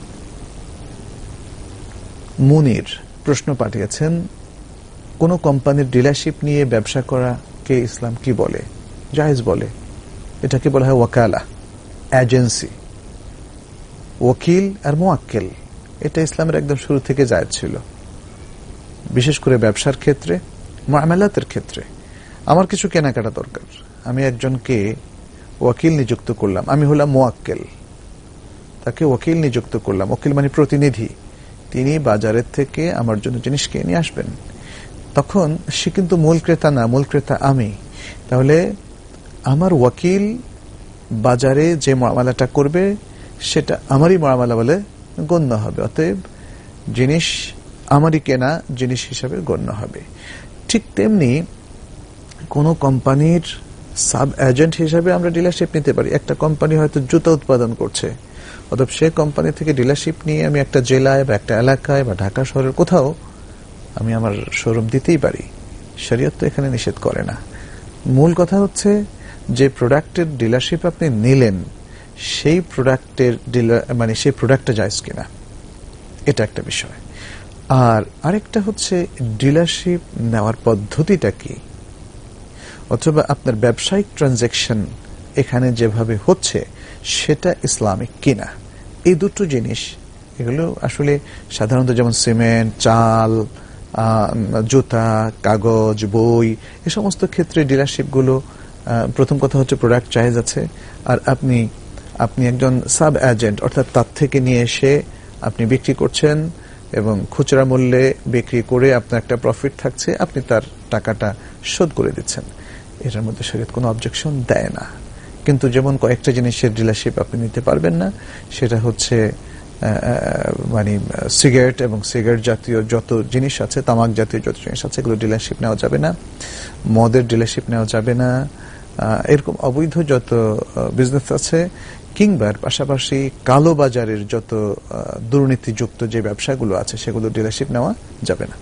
মুনির প্রশ্ন পাঠিয়েছেন, কোন কোম্পানির ডিলারশিপ নিয়ে ব্যবসা করাকে ইসলাম কি বলে? জায়েজ বলে। এটাকে বলা হয় ওয়াকালা, এজেন্সি। ওকিল আর মুআক্কেল, এটা ইসলামের একদম শুরু থেকে জায়েজ ছিল, বিশেষ করে ব্যবসার ক্ষেত্রে, মুআমালাতের ক্ষেত্রে। আমার কিছু কেনাকাটা দরকার, আমি একজনকে ওয়াকিল নিযুক্ত করলাম, আমি হলাম মুআক্কেল, তাকে ওয়াকিল নিযুক্ত করলাম। ওকিল মানে প্রতিনিধি, তিনি বাজারের থেকে আমার জন্য জিনিস কিনে নিয়ে আসবেন। তখন সে কিন্তু মূল ক্রেতা না, মূল ক্রেতা আমি। তাহলে আমার ওয়াকিল বাজারে যে মুআমালাটা করবে সেটা আমারই মুআমালা বলে গণ্য হবে, অতএব জিনিস আমারই কেনা জিনিস হিসাবে গণ্য হবে। ঠিক তেমনি কোন কোম্পানির সাব এজেন্ট হিসাবে আমরা ডিলারশিপ নিতে পারি। একটা কোম্পানি হয়তো জুতা উৎপাদন করছে, অতএব সে কোম্পানি থেকে ডিলারশিপ নিয়ে আমি একটা জেলায় বা একটা এলাকায় বা ঢাকা শহরের কোথাও আমি আমার শোরুম দিতেই পারি, শরীয়ত তো এখানে নিষেধ করে না। মূল কথা হচ্ছে যে প্রোডাক্টের ডিলারশিপ আপনি নিলেন, সেই প্রোডাক্টের ডিলার মানে সেই প্রোডাক্টটা জায়েজ কিনা, এটা একটা বিষয়। আর আরেকটা হচ্ছে ডিলারশিপ নেওয়ার পদ্ধতিটা কি, অথবা আপনার ব্যবসায়িক ট্রানজাকশন এখানে যেভাবে হচ্ছে সেটা ইসলামিক কিনা। এই দুটো জিনিস, এগুলো আসলে সাধারণত যেমন সিমেন্ট, চাল, জুতা, কাগজ, বই, এ সমস্ত ক্ষেত্রে ডিলারশিপগুলো, প্রথম কথা হচ্ছে প্রোডাক্ট জায়েজ আছে। আর আপনি আপনি একজন সাব এজেন্ট, অর্থাৎ তার থেকে নিয়ে এসে আপনি বিক্রি করছেন এবং খুচরা মূল্যে বিক্রি করে আপনার একটা প্রফিট থাকছে, আপনি তার টাকাটা শোধ করে দিচ্ছেন। এটার মধ্যে শরীয়ত কোনো অবজেকশন দেয় না। কিন্তু যেমন কয়েকটা জিনিসের ডিলারশিপ আপনি নিতে পারবেন না, সেটা হচ্ছে মানে সিগারেট এবং সিগারেট জাতীয় যত জিনিস আছে, তামাক জাতীয় যত জিনিস আছে, এগুলো ডিলারশিপ নেওয়া যাবে না। মদের ডিলারশিপ নেওয়া যাবে না। এরকম অবৈধ যত বিজনেস আছে, কিংবা পাশাপাশি কালো বাজারের যত দুর্নীতিযুক্ত যে ব্যবসাগুলো আছে, সেগুলো ডিলারশিপ নেওয়া যাবে না।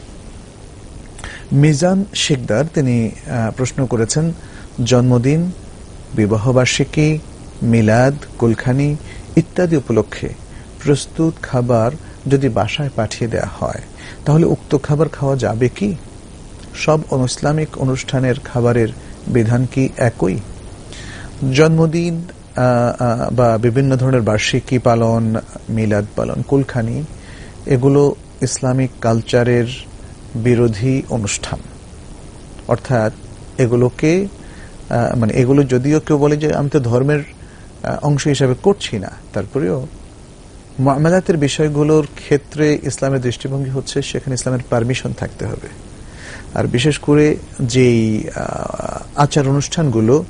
মিজান শিকদার তিনি প্রশ্ন করেছেন, জন্মদিন, বিবাহবার্ষিকী, মিলাদ, কুলখানি ইত্যাদি উপলক্ষে প্রস্তুত খাবার যদি বাসায় পাঠিয়ে দেয়া হয়, তাহলে উক্ত খাবার খাওয়া যাবে কি? সব ইসলামিক অনুষ্ঠানের খাবারের বিধান কি একই? জন্মদিন বা বিভিন্ন ধরনের বার্ষিকী পালন, মিলাদ পালন, কুলখানি, এগুলো ইসলামিক কালচারের বিরোধী অনুষ্ঠান। অর্থাৎ এগুলোকে মানে এগুলো যদিও কেউ বলে যে আমি তো ধর্মের অংশ হিসাবে করছি না, তারপরেও মুআমালাতের বিষয়গুলোর ক্ষেত্রে ইসলামের দৃষ্টিভঙ্গি হচ্ছে সেখানে ইসলামের পারমিশন থাকতে হবে। আর বিশেষ করে যেই আচার অনুষ্ঠানগুলো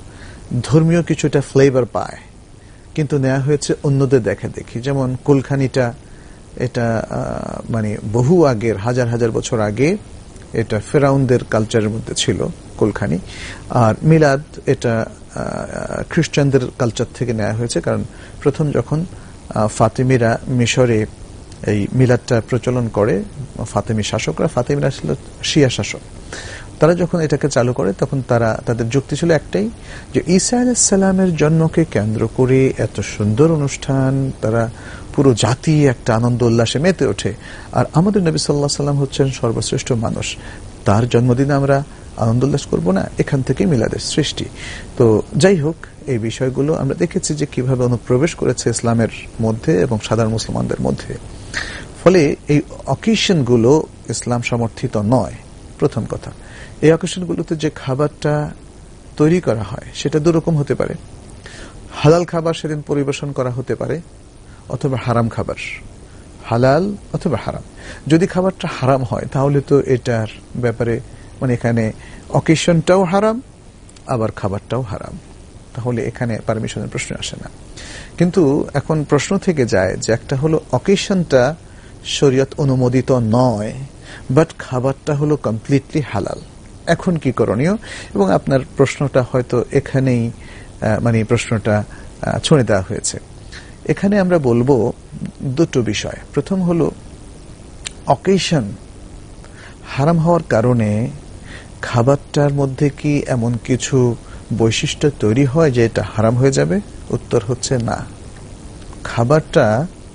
ধর্মীয় কিছুটা ফ্লেভার পায়, কিন্তু নেওয়া হয়েছে অন্যদের দেখা দেখি। যেমন কুলখানিটা, এটা মানে বহু আগের, হাজার হাজার বছর আগে এটা ফেরাউনদের কালচারের মধ্যে ছিল কুলখানি। আর মিলাদ এটা খ্রিস্টানদের কালচার থেকে নেওয়া হয়েছে, কারণ প্রথম যখন ফাতেমিরা মিশরে এই মিলাদটা প্রচলন করে, ফাতেমি শাসকরা, ফাতেমিরা ছিল শিয়া শাসক, তারা যখন এটাকে চালু করে তখন তারা তাদের যুক্তি ছিল একটাই, যে ঈসা আলাইহিস সালামের জন্মকে কেন্দ্র করে এত সুন্দর অনুষ্ঠান, তারা পুরো জাতি একটা আনন্দ উল্লাসে মেতে ওঠে। আর আমাদের নবী সাল্লাল্লাহু আলাইহি ওয়াসাল্লাম হচ্ছেন সর্বশ্রেষ্ঠ মানুষ, তার জন্মদিনে আমরা আনন্দ উল্লাস করবো না? এখান থেকে মিলাদের সৃষ্টি। তো যাই হোক, এই বিষয়গুলো আমরা দেখেছি যে কিভাবে অনুপ্রবেশ করেছে ইসলামের মধ্যে এবং সাধারণ মুসলমানদের মধ্যে। ফলে এই অকেশনগুলো ইসলাম সমর্থিত নয়, প্রথম কথা। এই অকেশনগুলোতে যে খাবারটা তৈরি করা হয় সেটা দুরকম হতে পারে। হালাল খাবার সেদিন পরিবেশন করা হতে পারে, অথবা হারাম খাবার, হালাল অথবা হারাম। যদি খাবারটা হারাম হয় তাহলে তো এটার ব্যাপারে মানে এখানে অকেশনটাও হারাম, আবার খাবারটাও হারাম, তাহলে এখানে পারমিশনের প্রশ্ন আসে না। কিন্তু এখন প্রশ্ন থেকে যায় যে একটা হলো অকেশনটা শরীয়ত অনুমোদিত নয়, বাট খাবারটা হলো কমপ্লিটলি হালাল, এখন কি করণীয়? এবং আপনার প্রশ্নটা হয়তো এখানেই মানে প্রশ্নটা ছুঁড়ে দেওয়া হয়েছে। এখানে আমরা বলবো দুটো বিষয়। প্রথম হলো অকেশন হারাম হওয়ার কারণে খাবারটার মধ্যে কি এমন কিছু বৈশিষ্ট্য তৈরি হয় যে এটা হারাম হয়ে যাবে? উত্তর হচ্ছে না, খাবারটা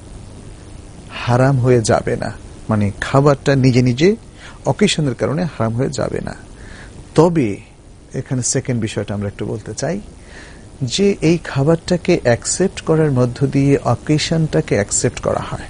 হারাম হয়ে যাবে না, মানে খাবারটা নিজে নিজে অকেশনের কারণে হারাম হয়ে যাবে না। তবে এখানে সেকেন্ড বিষয়টা আমরা একটু বলতে চাই, যে এই খাবারটাকে অ্যাকসেপ্ট করার মধ্য দিয়ে অকেশনটাকে অ্যাকসেপ্ট করা হয়।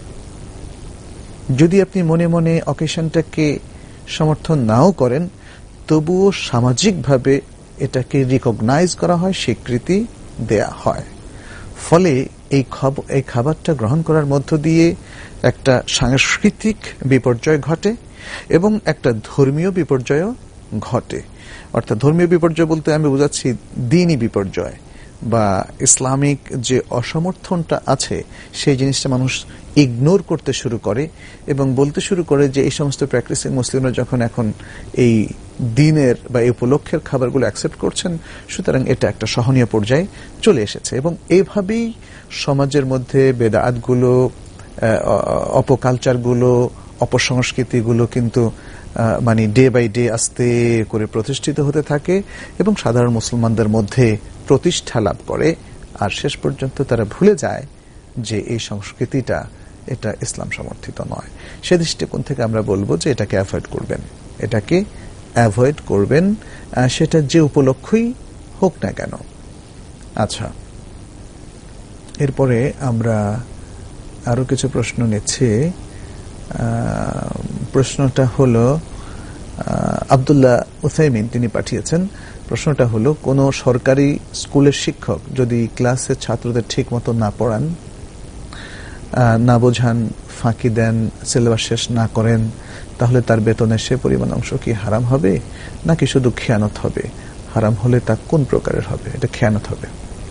যদি আপনি মনে মনে অকেশনটাকে সমর্থন নাও করেন, তবুও সামাজিকভাবে এটাকে রিকগনাইজ করা হয়, স্বীকৃতি দেয়া হয়। ফলে এই এই খাবারটা গ্রহণ করার মধ্য দিয়ে একটা সাংস্কৃতিক বিপর্যয় ঘটে এবং একটা ধর্মীয় বিপর্যয়ও ঘটে। অর্থাৎ ধর্মীয় বিপর্যয় বলতে আমি বোঝাচ্ছি দ্বীনি বিপর্যয়, বা ইসলামিক যে অসমর্থনটা আছে সেই জিনিসটা মানুষ ইগনোর করতে শুরু করে এবং বলতে শুরু করে যে এই সমস্ত প্র্যাকটিসিং মুসলিমরা যখন এখন এই দিনের বা এই উপলক্ষের খাবারগুলো অ্যাকসেপ্ট করছেন, সুতরাং এটা একটা সহনীয় পর্যায়ে চলে এসেছে। এবং এইভাবেই সমাজের মধ্যে বেদাতগুলো, অপকালচারগুলো, অপসংস্কৃতিগুলো কিন্তু মানে ডে বাই ডে আস্তে করে প্রতিষ্ঠিত হতে থাকে এবং সাধারণ মুসলমানদের মধ্যে প্রতিষ্ঠা লাভ করে। আর শেষ পর্যন্ত তারা ভুলে যায় যে এই সংস্কৃতিটা এটা ইসলাম সমর্থিত নয়। সে দৃষ্টিকোণ থেকে আমরা বলবো যে এটাকে অ্যাভয়েড করবেন, এটাকে অ্যাভয়েড করবেন, সেটা যে উপলক্ষই হোক না কেন। আচ্ছা, এরপরে আমরা আরো কিছু প্রশ্ন নিচ্ছি। প্রশ্নটা হলো আব্দুল্লাহ উসাইমিন তিনি পাঠিয়েছেন। প্রশ্নটা হলো, কোন সরকারি স্কুলের শিক্ষক যদি ক্লাসে ছাত্রদের ঠিক মতো না পড়ান, না বোঝান, ফাঁকি দেন, সিলেবাস শেষ না করেন, তাহলে তার বেতনের সে পরিমাণ অংশ কি হারাম হবে নাকি শুধু খেয়ানত হবে? হারাম হলে তা কোন প্রকারের হবে? এটা খেয়ানত হবে।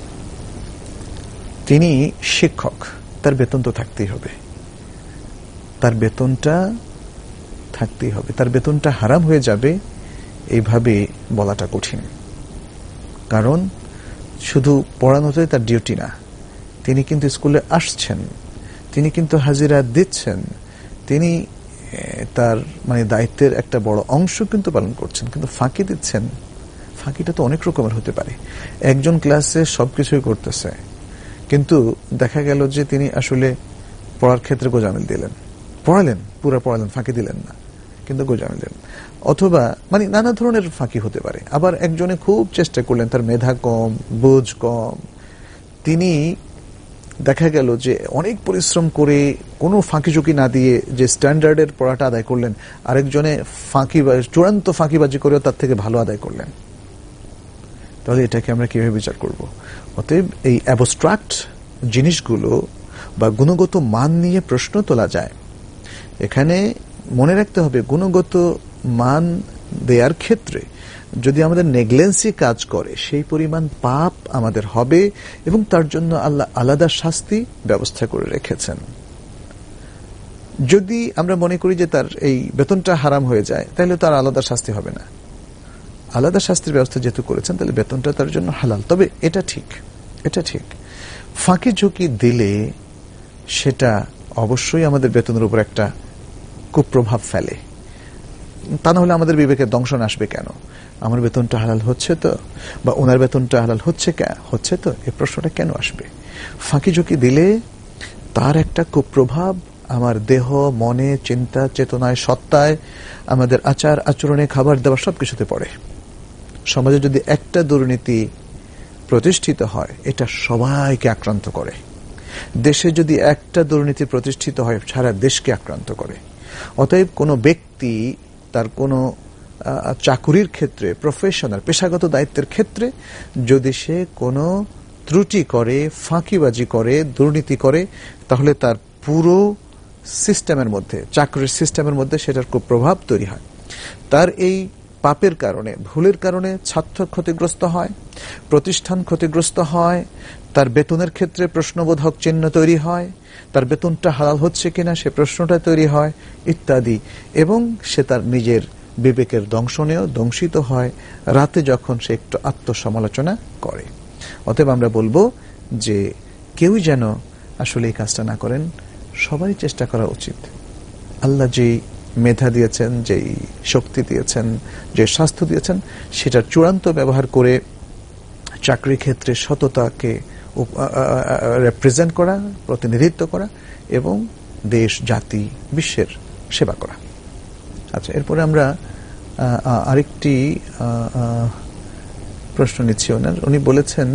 তিনি শিক্ষক, তার বেতন তো থাকতেই হবে, তার বেতনটা থাকতেই হবে। তার বেতনটা হারাম হয়ে যাবে এইভাবে বলাটা কঠিন, কারণ শুধু পড়ানোটাই তার ডিউটি না, তিনি কিন্তু স্কুলে আসছেন, তিনি কিন্তু হাজিরা দিচ্ছেন, তিনি তার মানে দায়িত্বের একটা বড় অংশ কিন্তু পালন করছেন, কিন্তু ফাঁকি দিচ্ছেন। ফাঁকিটা তো অনেক রকমের হতে পারে। একজন ক্লাসে সবকিছুই করতেছে, কিন্তু দেখা গেল যে তিনি আসলে পড়ার ক্ষেত্রে গোজামিল দিলেন, পড়ালেন, পুরো পড়ালেন, ফাঁকি দিলেন না, কিন্তু গোজামিল দিলেন। অথবা মানে নানা ধরনের ফাঁকি হতে পারে। আবার একজনে খুব চেষ্টা করলেন, তার মেধা কম, বোঝ কম, তিনি দেখা গেল যে অনেক পরিশ্রম করে কোনো ফাঁকি ঝুঁকি না দিয়ে যে স্ট্যান্ডার্ডের পড়াটা আদায় করলেন, আরেকজনে ফাঁকি চূড়ান্ত ফাঁকিবাজি করেও তার থেকে ভালো আদায় করলেন। তাহলে এটাকে আমরা কিভাবে বিচার করব? অতএব এই অ্যাবস্ট্রাক্ট জিনিসগুলো বা গুণগত মান নিয়ে প্রশ্ন তোলা যায়। এখানে মনে রাখতে হবে, গুণগত মান দেওয়ার ক্ষেত্রে যদি আমাদের নেগলেন্সি কাজ করে সেই পরিমাণ পাপ আমাদের হবে এবং তার জন্য আল্লাহ আলাদা শাস্তি ব্যবস্থা করে রেখেছেন। যদি আমরা মনে করি যে তার এই বেতনটা হারাম হয়ে যায়, তাহলে তার আলাদা শাস্তি হবে না। আলাদা শাস্তির ব্যবস্থা যেহেতু করেছেন, তাহলে বেতনটা তার জন্য হালাল। তবে এটা ঠিক, এটা ঠিক ফাঁকি ঝুঁকি দিলে সেটা অবশ্যই আমাদের বেতনের উপর একটা কুপ্রভাব ফেলে। তা না হলে আমাদের বিবেকের দংশন আসবে কেন? আমার বেতনটা হালাল হচ্ছে তো, বা ওনার বেতনটা হালাল হচ্ছে হচ্ছে তো, এই প্রশ্নটা কেন আসবে? ফাঁকি ঝুঁকি দিলে তার একটা কুপ্রভাব আমার দেহ, মনে, চিন্তা, চেতনায়, সত্তায়, আমাদের আচার আচরণে, খাবার দাবার সবকিছুতে পড়ে। সমাজে যদি একটা দুর্নীতি প্রতিষ্ঠিত হয়, এটা সবাইকে আক্রান্ত করে। দেশে যদি একটা দুর্নীতি প্রতিষ্ঠিত হয়, সারা দেশকে আক্রান্ত করে। অতএব কোনো ব্যক্তি তার কোনো চাকুরির ক্ষেত্রে, প্রফেশনাল পেশাগত দায়িত্বের ক্ষেত্রে যদি সে কোনো ত্রুটি করে, ফাঁকিবাজি করে, দুর্নীতি করে, তাহলে তার পুরো সিস্টেমের মধ্যে, চাকরির সিস্টেমের মধ্যে সেটার খুব প্রভাব তৈরি হয়। তার এই পাপের কারণে, ভুলের কারণে ছাত্র ক্ষতিগ্রস্ত হয়, প্রতিষ্ঠান ক্ষতিগ্রস্ত হয়, তার বেতনের ক্ষেত্রে প্রশ্নবোধক চিহ্ন তৈরি হয়, তার বেতনটা হালাল হচ্ছে কিনা সে প্রশ্নটা তৈরি হয়, ইত্যাদি। এবং সে তার নিজের বিবেকের দংশনেও দংশিত হয় রাতে যখন সে একটু আত্মসমালোচনা করে। অতএব আমরা বলবো যে কেউই যেন আসলে এই কাজটা না করেন। সবারই চেষ্টা করা উচিত আল্লাহ যেই মেধা দিয়েছেন, যেই শক্তি দিয়েছেন, যে স্বাস্থ্য দিয়েছেন, সেটার চূড়ান্ত ব্যবহার করে চাকরি ক্ষেত্রে সততাকে রিপ্রেজেন্ট করা, প্রতিনিধিত্ব করা এবং দেশ, জাতি, বিশ্বের সেবা করা। আচ্ছা, এরপরে আমরা আরেকটি প্রশ্ন নিচ্ছি ওনার। উনি বলেছেন,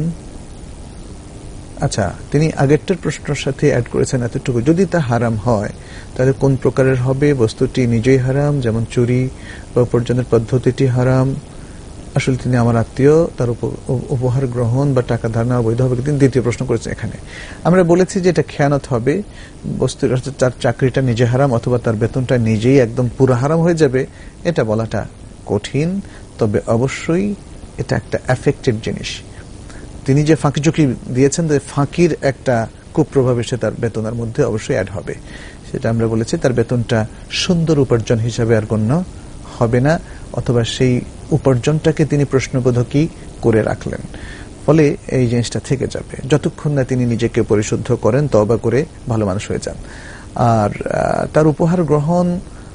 আচ্ছা তিনি আগেরটার প্রশ্নের সাথে অ্যাড করেছেন এতটুকু, যদি তা হারাম হয় তাহলে কোন প্রকারের হবে? বস্তুটি নিজেই হারাম, যেমন চুরি বা উপার্জনের পদ্ধতিটি হারাম। আসলে তিনি আমার আত্মীয়, তার উপহার গ্রহণ বা টাকা ধার নেওয়া বৈধ হবে? তিনি দ্বিতীয় প্রশ্ন করেছেন। এখানে আমরা বলেছি যে এটা খেয়ানত হবে। বস্তুর তার চাকরিটা নিজে হারাম অথবা তার বেতনটা নিজেই একদম পুরো হারাম হয়ে যাবে, এটা বলাটা কঠিন। তবে অবশ্যই এটা একটা এফেক্টেড জিনিস। তিনি যে ফাঁকি ঝুঁকি দিয়েছেন, ফাঁকির একটা কুপ্রভাব এসে তার বেতনের মধ্যে অবশ্যই অ্যাড হবে। সেটা আমরা বলেছি তার বেতনটা সুন্দর উপার্জন হিসাবে আর গণ্য হবে না, অথবা সেই উপার্জনটাকে তিনি প্রশ্নবোধকই করে রাখলেন, ফলে এই জিনিসটা থেকে যাবে যতক্ষণ না তিনি নিজেকে পরিশুদ্ধ করেন, তওবা করে ভালো মানুষ হয়ে যান। আর তার উপহার গ্রহণ,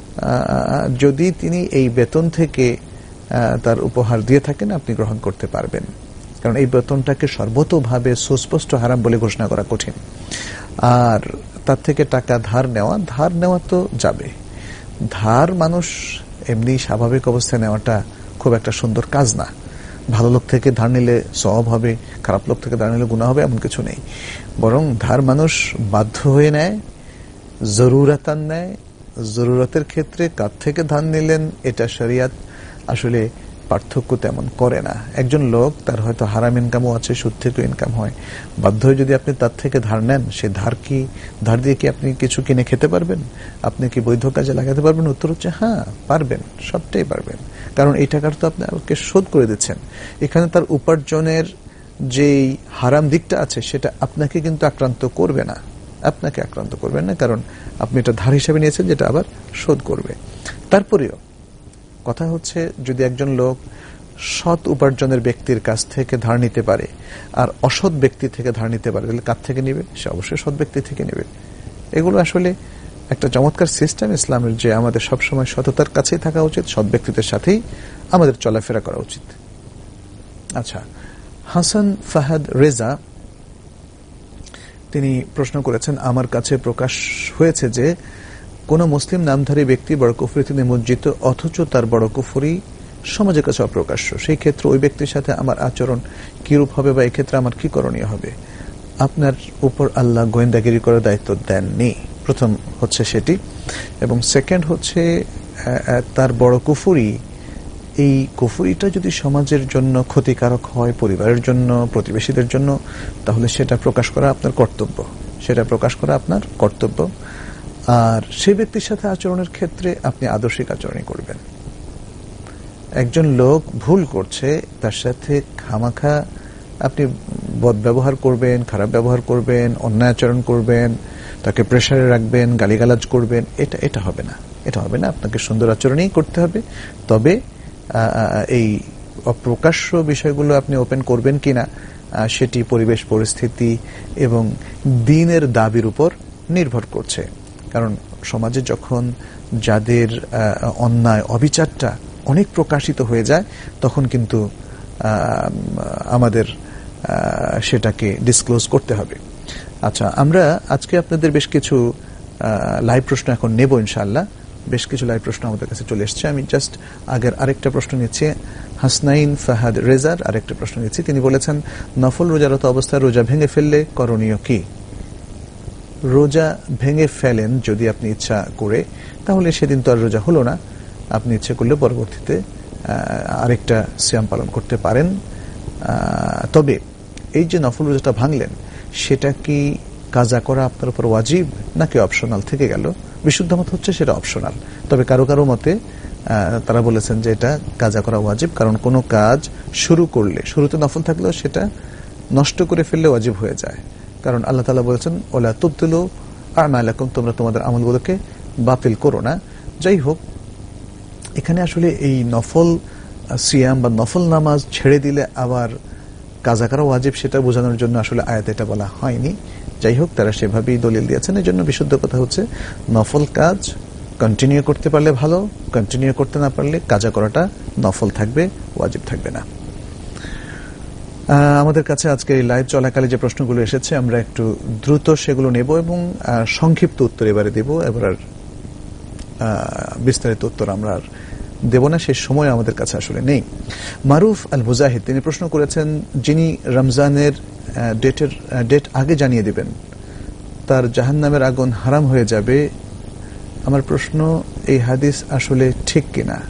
যদি তিনি এই বেতন থেকে তার উপহার দিয়ে থাকেন, আপনি গ্রহণ করতে পারবেন, কারণ এই বেতনটাকে সর্বতোভাবে সুস্পষ্ট হারাম বলে ঘোষণা করা কঠিন। আর তার থেকে টাকা ধার নেওয়া, ধার নেওয়া তো যাবে। ধার মানুষ এমনি স্বাভাবিক অবস্থায় নেওয়াটা খুব একটা সুন্দর কাজ না। ভালো লোক থেকে ধার নিলে সওয়াব হবে, খারাপ লোক থেকে ধার নিলে গুনাহ হবে, এমন কিছু নেই। বরং ধার মানুষ বাধ্য হয়ে নেয়, জরুরাতান নেয়। জরুরতের ক্ষেত্রে কার থেকে ধার নিলেন, এটা শরিয়াত আসলে পার্থক্য তেমন করে না। একজন লোক, তার হয়তো হারাম ইনকামও আছে, সুদ থেকে ইনকাম হয়, বাধ্য হয়ে যদি আপনি তার থেকে ধার নেন, সে ধার কি ধার দিয়ে কি আপনি কিছু কিনে খেতে পারবেন? আপনি কি বৈধ কাজে লাগাতে পারবেন? উত্তর হচ্ছে হ্যাঁ, পারবেন, সবটাই পারবেন, কারণ এই টাকার তো আপনি আমাকে শোধ করে দিচ্ছেন। এখানে তার উপার্জনের যেই হারাম দিকটা আছে সেটা আপনাকে কিন্তু আক্রান্ত করবে না, আপনাকে আক্রান্ত করবেন না, কারণ আপনি এটা ধার হিসেবে নিয়েছেন যেটা আবার শোধ করবে। তারপরেও কথা হচ্ছে, যদি একজন লোক সৎ উপার্জনের ব্যক্তির কাছ থেকে ধার নিতে পারে আর অসৎ ব্যক্তি থেকে ধার নিতে পারে, তাহলে কার থেকে নিবে? সে অবশ্যই সৎ ব্যক্তি থেকে নেবে। এগুলো আসলে একটা চমৎকার সিস্টেম ইসলামের, যে আমাদের সবসময় সততার কাছেই থাকা উচিত, সৎ ব্যক্তিদের সাথেই আমাদের চলাফেরা করা উচিত। আচ্ছা, হাসান ফাহাদ রেজা তিনি প্রশ্ন করেছেন, আমার কাছে প্রকাশ হয়েছে যে কোন মুসলিম নামধারী ব্যক্তি বড় কুফরিতে নিমজ্জিত, অথচ তার বড় কুফরি সমাজের কাছে অপ্রকাশ্য। সেই ক্ষেত্রে ওই ব্যক্তির সাথে আমার আচরণ কিরূপ হবে, বা এক্ষেত্রে আমার কি করণীয় হবে? আপনার উপর আল্লাহ গোয়েন্দাগিরি করার দায়িত্ব দেননি, প্রথম হচ্ছে সেটি। এবং সেকেন্ড হচ্ছে, তার বড় কুফরি, এই কুফরিটা যদি সমাজের জন্য ক্ষতিকারক হয়, পরিবারের জন্য, প্রতিবেশীদের জন্য, তাহলে সেটা প্রকাশ করা আপনার কর্তব্য, সেটা প্রকাশ করা আপনার কর্তব্য। আর সেই ব্যক্তির সাথে আচরণের ক্ষেত্রে আপনি আদর্শিক আচরণই করবেন। একজন লোক ভুল করছে, তার সাথে খামাখা আপনি বদ ব্যবহার করবেন, খারাপ ব্যবহার করবেন, অন্যায় আচরণ করবেন, তাকে প্রেসারে রাখবেন, গালিগালাজ করবেন, এটা এটা হবে না, এটা হবে না। আপনাকে সুন্দর আচরণই করতে হবে। তবে এই অপ্রকাশ্য বিষয়গুলো আপনি ওপেন করবেন কিনা সেটি পরিবেশ পরিস্থিতি এবং দ্বীনের দাবির উপর নির্ভর করছে। কারণ সমাজে যখন যাদের অন্যায় অবিচারটা অনেক প্রকাশিত হয়ে যায়, তখন কিন্তু আমাদের সেটাকে ডিসক্লোজ করতে হবে। আচ্ছা, আমরা আজকে আপনাদের বেশ কিছু লাইভ প্রশ্ন এখন নেব ইনশাআল্লাহ। বেশ কিছু লাইভ প্রশ্ন আমাদের কাছে চলে এসছে। আমি জাস্ট আগের আরেকটা প্রশ্ন নিচ্ছি। হাসনাইন ফাহাদ রেজার আরেকটা প্রশ্ন নিচ্ছি। তিনি বলেছেন, নফল রোজারত অবস্থায় রোজা ভেঙে ফেললে করণীয় কি? রোজা ভেঙে ফেলেন যদি আপনি ইচ্ছা করে, তাহলে সেদিন তো আর রোজা হলো না। আপনি ইচ্ছে করলে পরবর্তীতে আরেকটা সিয়াম পালন করতে পারেন। তবে এই যে নফল রোজাটা ভাঙলেন, সেটা কি কাজা করা আপনার উপর ওয়াজিব নাকি অপশনাল থেকে গেল? বিশুদ্ধ মত হচ্ছে সেটা অপশনাল। তবে কারো কারো মতে তারা বলেছেন যে এটা কাজা করা ওয়াজিব, কারণ কোনো কাজ শুরু করলে, শুরুতে নফল থাকলেও সেটা নষ্ট করে ফেললে ওয়াজিব হয়ে যায়। কারণ আল্লাহ তাআলা বলেছেন, ওলা তুবতিলু আমালাকুম, তোমরা তোমাদের আমলগুলোকে বাতিল করো না। যাই হোক, এখানে আসলে এই নফল সিয়াম বা নফল নামাজ ছেড়ে দিলে আবার কাজা করা ওয়াজিব, সেটা বোঝানোর জন্য আসলে আয়াতে এটা বলা হয়নি। যাই হোক, তারা সেভাবেই দলিল দিয়েছেন। এই জন্য বিশুদ্ধ কথা হচ্ছে নফল কাজ কন্টিনিউ করতে পারলে ভালো, কন্টিনিউ করতে না পারলে কাজা করাটা নফল থাকবে, ওয়াজিব থাকবে না। আমাদের কাছে আজকে লাইভ চলাকালে যে প্রশ্নগুলো এসেছে, আমরা একটু দ্রুত সেগুলো নেব এবং সংক্ষিপ্ত উত্তর এবারে দেব। এবার আর বিস্তারিত উত্তর আমরা আর দেব না, সে সময় আমাদের কাছে আসলে নেই। মারুফ আল মুজাহিদ তিনি প্রশ্ন করেছেন, যিনি রমজানের ডেটের ডেট আগে জানিয়ে দিবেন, তার জাহান্নামের আগুন হারাম হয়ে যাবে। আমার প্রশ্ন, এই হাদিস আসলে ঠিক কিনা?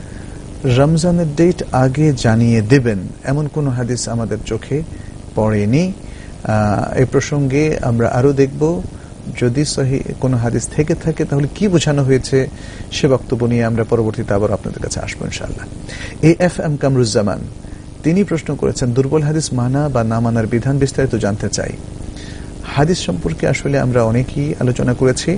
রমজানের ডেট আগে জানিয়ে দেবেন এমন কোন হাদিস আমাদের চোখে পড়েনি। এই প্রসঙ্গে আমরা আরো দেখব, যদি সহিহ কোন হাদিস থেকে থাকে তাহলে কি বোঝানো হয়েছে সে বক্তব্য নিয়ে আমরা পরবর্তীতে আবার আপনাদের কাছে আসবো ইনশাআল্লাহ। এ এফ এম কামরুজ্জামান তিনি প্রশ্ন করেছেন, দুর্বল হাদিস মানা বা না মানার বিধান বিস্তারিত জানতে চাই। হাদিস সম্পর্কে আসলে আমরা অনেকেই আলোচনা করেছি।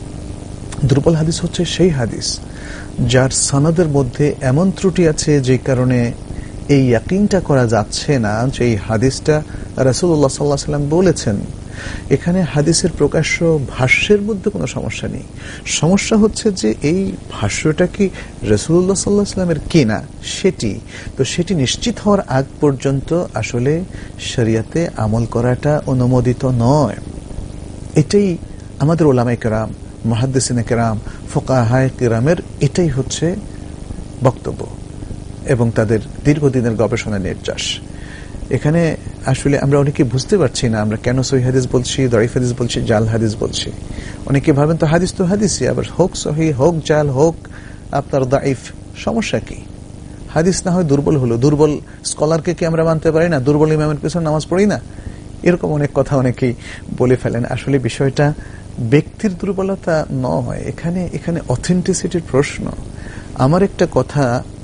দুর্বল হাদিস হচ্ছে সেই হাদিস যার সনদের মধ্যে এমন ত্রুটি আছে যে কারণে এই ইয়াকিনটা করা যাচ্ছে না যে এই হাদিসটা রাসূলুল্লাহ সাল্লাল্লাহু আলাইহি ওয়াসাল্লাম বলেছেন। এখানে হাদিসের প্রকাশ্য ভাষ্যের মধ্যে কোনো সমস্যা নেই। সমস্যা হচ্ছে যে এই ভাষ্যটা কি রাসূলুল্লাহ সাল্লাল্লাহু আলাইহি ওয়াসাল্লামের কিনা সেটি। তো সেটি নিশ্চিত হওয়ার আগ পর্যন্ত আসলে শরীয়তে আমল করাটা অনুমোদিত নয়। এটাই আমাদের উলামায়ে কেরাম, মুহাদ্দিসিনে কেরাম, ফুকাহায়ে কেরামের এটাই হচ্ছে বক্তব্য এবং তাদের দীর্ঘদিনের গবেষণা নির্যাস। এখানে আসলে আমরা অনেকে বুঝতে পারছি না আমরা কেন সহিহ হাদিস বলছি, দঈফ হাদিস বলছি, জাল হাদিস বলছি। অনেকে ভাবেন তো হাদিস তো হাদিসই, আবার হোক সহিহ হোক জাল হোক আপনার দঈফ, সমস্যা কি? হাদিস না হয় দুর্বল হলো, দুর্বল স্কলারকে কি আমরা মানতে পারি না? দুর্বল ইমামের পিছনে নামাজ পড়ি না? এরকম অনেক কথা অনেকেই বলে ফেলেন। আসলে বিষয়টা ব্যক্তির দুর্বলতা নয়, এখানে এখানে অথেন্টিসিটির প্রশ্ন। আমার একটা কথা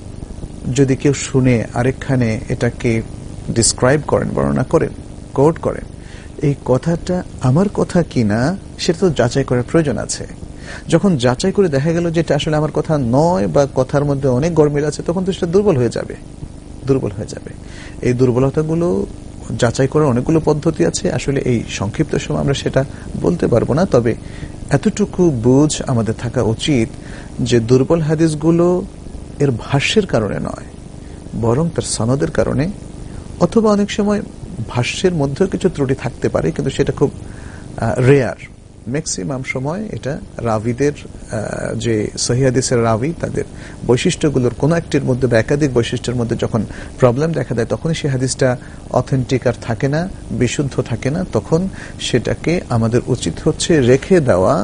যদি কেউ শুনে আরেকখানে এটাকে ডিসক্রাইব করেন, বর্ণনা করেন, কোট করেন, এই কথাটা আমার কথা কিনা সেটা তো যাচাই করার প্রয়োজন আছে। যখন যাচাই করে দেখা গেল যে এটা আসলে আমার কথা নয় বা কথার মধ্যে অনেক গরমিল আছে, তখন তো সেটা দুর্বল হয়ে যাবে, দুর্বল হয়ে যাবে। এই দুর্বলতাগুলো যাচাই করার অনেকগুলো পদ্ধতি আছে। আসলে এই সংক্ষিপ্ত সময় আমরা সেটা বলতে পারবো না। তবে এতটুকু বুঝ আমাদের থাকা উচিত যে দুর্বল হাদিসগুলো এর ভাষ্যের কারণে নয়, বরং তার সনদের কারণে, অথবা অনেক সময় ভাষ্যের মধ্যেও কিছু ত্রুটি থাকতে পারে, কিন্তু সেটা খুব রেয়ার। ম্যাক্সিমাম সময় এটা রাবিদের, যে সহিহ হাদিসের রাবি, তাদের বৈশিষ্ট্যগুলোর কোনো একটির মধ্যে বা একাধিক বৈশিষ্ট্যের মধ্যে যখন প্রবলেম দেখা দেয়, তখনই সেই হাদিসটা অথেন্টিক আর থাকে না, বিশুদ্ধ থাকে না। তখন সেটাকে আমাদের উচিত হচ্ছে রেখে দেওয়া,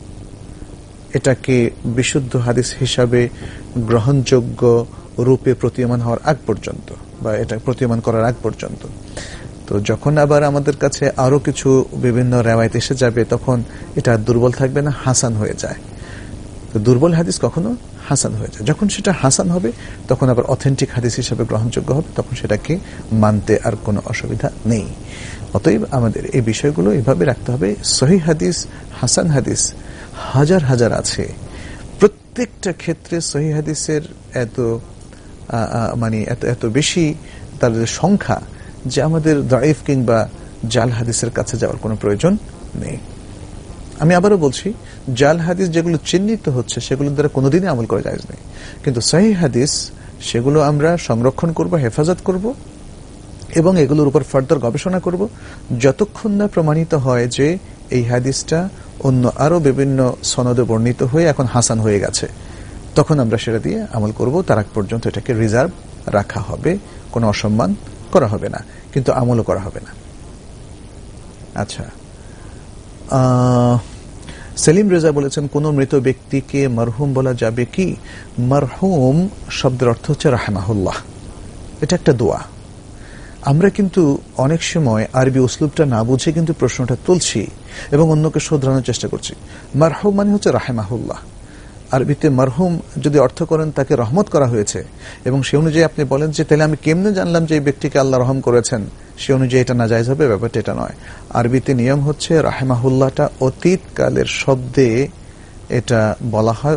এটাকে বিশুদ্ধ হাদিস হিসাবে গ্রহণযোগ্য রূপে প্রতীয়মান হওয়ার আগ পর্যন্ত, বা এটা প্রতীয়মান করার আগ পর্যন্ত। তো যখন আবার আমাদের কাছে আরো কিছু বিভিন্ন রেওয়ায়েত এসে যাবে, তখন এটা দুর্বল থাকবে না, হাসান হয়ে যায়। তো দুর্বল হাদিস কখনো হাসান হয়ে যায়। যখন সেটা হাসান হবে তখন আবার অথেন্টিক হাদিস হিসেবে গ্রহণযোগ্য হবে, তখন সেটাকে মানতে আর কোনো অসুবিধা নেই। অতএব আমাদের এই বিষয়গুলো এভাবে রাখতে হবে। সহিহ হাদিস, হাসান হাদিস হাজার হাজার আছে। প্রত্যেকটা ক্ষেত্রে সহিহ হাদিসের এত মানে এত এত বেশি তাদের সংখ্যা যে আমাদের দাইফ কিংবা জাল হাদিসের কাছে যাওয়ার কোনো প্রয়োজন নেই। আমি আবারও বলছি, জাল হাদিস যেগুলো চিহ্নিত হচ্ছে সেগুলোর দ্বারা কোনোদিনই আমল করা যায় না, কিন্তু সহিহ হাদিস সেগুলো আমরা সংরক্ষণ করব, হেফাজত করব এবং এগুলোর উপর ফার্দার গবেষণা করব যতক্ষণ না প্রমাণিত হয় যে এই হাদিসটা অন্য আরো বিভিন্ন সনদে বর্ণিত হয়ে এখন হাসান হয়ে গেছে, তখন আমরা সেটা দিয়ে আমল করব। তার আগ পর্যন্ত এটাকে রিজার্ভ রাখা হবে, কোনো অসম্মান করা হবে না, কিন্তু আমলও করা হবে না। আচ্ছা, সেলিম রেজা বলেছেন, কোন মৃত ব্যক্তিকে মারহুম বলা যাবে কি? মারহুম শব্দের অর্থ হচ্ছে রাহমাহুল্লাহ, এটা একটা দোয়া। আমরা কিন্তু অনেক সময় আরবি উসলুবটা না বুঝে কিন্তু প্রশ্নটা তুলছি এবং অন্যকে শোধরানোর চেষ্টা করছি। মারহুম মানে হচ্ছে রাহমাহুল্লাহ। আরবিতে মারহুম যদি অর্থ করেন তাকে রহমত করা হয়েছে, এবং সে অনুযায়ী আপনি বলেন যে তাহলে আমি কেমনে জানলাম যে এই ব্যক্তিকে আল্লাহ রহম করেছেন, সে অনুযায়ী এটা নাজায়েজ হবে, ব্যাপারটা এটা নয়। আরবিতে নিয়ম হচ্ছে রাহমাহুল্লাহটা অতীত কালের শব্দে এটা বলা হয়,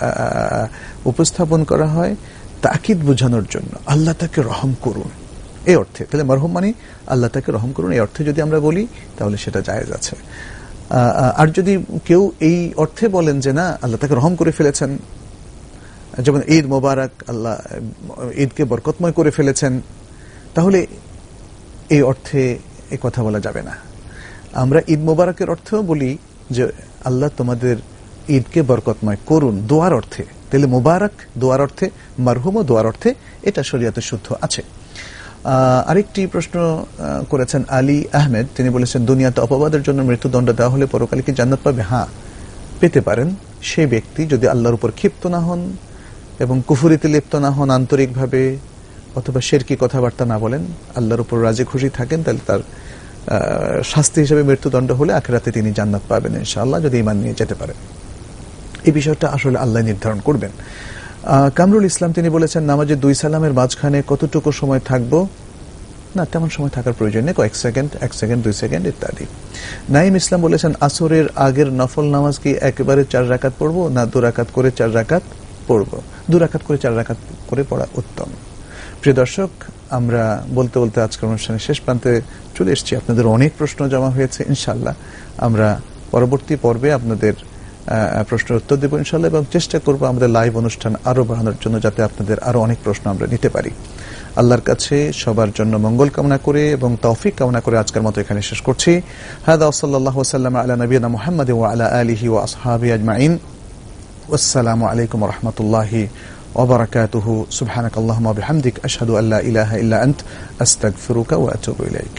উপস্থাপন করা হয় তাকিদ বোঝানোর জন্য, আল্লাহ তাকে রহম করুন এই অর্থে। তাহলে মারহুম মানে আল্লাহ তাকে রহম করুন এই অর্থে যদি আমরা বলি তাহলে সেটা জায়েজ আছে। আর যদি কেউ এই অর্থে বলেন যে না আল্লাহ তাকে রহম করে ফেলেছেন, যেমন ঈদ মোবারক, আল্লাহ ঈদকে বরকতময় করে ফেলেছেন, তাহলে এই অর্থে এই কথা বলা যাবে না। আমরা ঈদ মোবারকের অর্থেও বলি যে আল্লাহ তোমাদের ঈদকে বরকতময় করুন দোয়ার অর্থে, তাহলে মোবারক দোয়ার অর্থে, মারহুমও দোয়ার অর্থে, এটা শরীয়তে শুদ্ধ আছে। আরেকটি প্রশ্ন করেছেন আলী আহমেদ, তিনি বলেছেন দুনিয়াতে অপবাদের জন্য মৃত্যুদণ্ড দেওয়া হলে পরকালে কি জান্নাত পাবে? হ্যাঁ, পেতে পারেন সেই ব্যক্তি যদি আল্লাহর উপর ক্ষিপ্ত না হন এবং কুফরিতে লিপ্ত না হন আন্তরিকভাবে, অথবা শিরকি কথাবার্তা না বলেন, আল্লাহর উপর রাজি খুশি থাকেন, তাহলে তার শাস্তি হিসেবে মৃত্যুদণ্ড হলে আখিরাতে তিনি জান্নাত পাবেন ইনশাআল্লাহ, যদি ঈমান নিয়ে যেতে পারেন। এই বিষয়টা আসলে আল্লাহ নির্ধারণ করবেন। কামরুল ইসলাম তিনি বলেছেন নামাজে দুই সালামের মাঝখানে কতটুকু সময় থাকবো? না, তেমন সময় থাকার প্রয়োজন নেই, কয়েক সেকেন্ড, এক সেকেন্ড, দুই সেকেন্ড ইত্যাদি। নাইম ইসলাম বলেছেন আসরের আগের নফল নামাজ কি একেবারে চার রাকাত পড়বো না দু রাকাত করে চার রাকাত পড়বো? দু রাকাত করে চার রাকাত করে পড়া উত্তম। প্রিয় দর্শক, আমরা বলতে বলতে আজকের অনুষ্ঠানের শেষ প্রান্তে চলে এসেছি। আপনাদের অনেক প্রশ্ন জমা হয়েছে, ইনশাআল্লাহ আমরা পরবর্তী পর্বে আপনাদের প্রশ্নের উত্তর দেব ইনশাআল্লাহ, এবং চেষ্টা করব আমাদের লাইভ অনুষ্ঠান আরো বাড়ানোর জন্য, যাতে আপনাদের আরো অনেক প্রশ্ন আমরা নিতে পারি। আল্লাহর কাছে সবার জন্য মঙ্গল কামনা করে এবং তৌফিক কামনা করে আজকের মতো এখানে শেষ করছি। হাদা সাল্লাল্লাহু ওয়াসাল্লাম আলা নবিয়িনা মুহাম্মাদ ওয়া আলা আলিহি ওয়া আসহাবিহি আজমাইন। আসসালামু আলাইকুম ওয়া রাহমাতুল্লাহি ওয়া বারাকাতুহু। সুবহানাকাল্লাহুম্মা ওয়া বিহামদিক আশহাদু আল্লা ইলাহা ইল্লা আন্ত আস্তাগফিরুকা ওয়া আতুবু ইলাইক।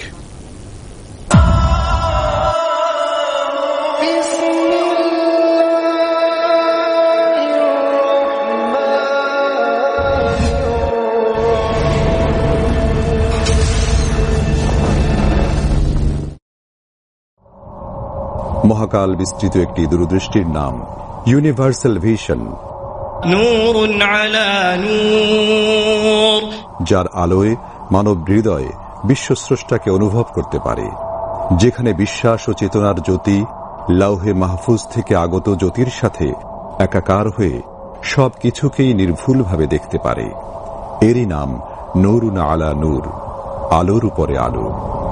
মহাকাল বিস্তৃত একটি দূরদৃষ্টির নাম ইউনিভার্সাল ভিশন, নূরুন আলা নূর, যার আলোয় মানব হৃদয়ে বিশ্বস্রষ্টাকে অনুভব করতে পারে, যেখানে বিশ্বাস ও চেতনার জ্যোতি লাউহে মাহফুজ থেকে আগত জ্যোতির সাথে একাকার হয়ে সব কিছুকেই নির্ভুলভাবে দেখতে পারে। এরই নাম নূরুন আলা নূর, আলোর উপরে আলো।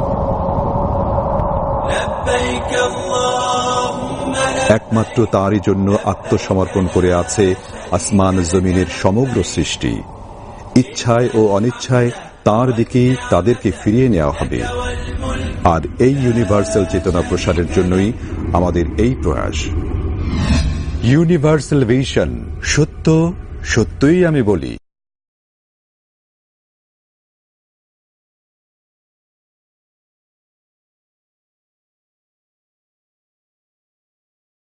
একমাত্র তারই জন্য আত্মসমর্পণ করে আছে আসমান জমিনের সমগ্র সৃষ্টি। ইচ্ছায় ও অনিচ্ছায় তার দিকেই তাদেরকে ফিরিয়ে নেওয়া হবে। আর এই ইউনিভার্সাল চেতনা প্রসারের জন্যই আমাদের এই প্রয়াস। ইউনিভার্সাল ভিশন, সত্য সত্যই আমি বলি।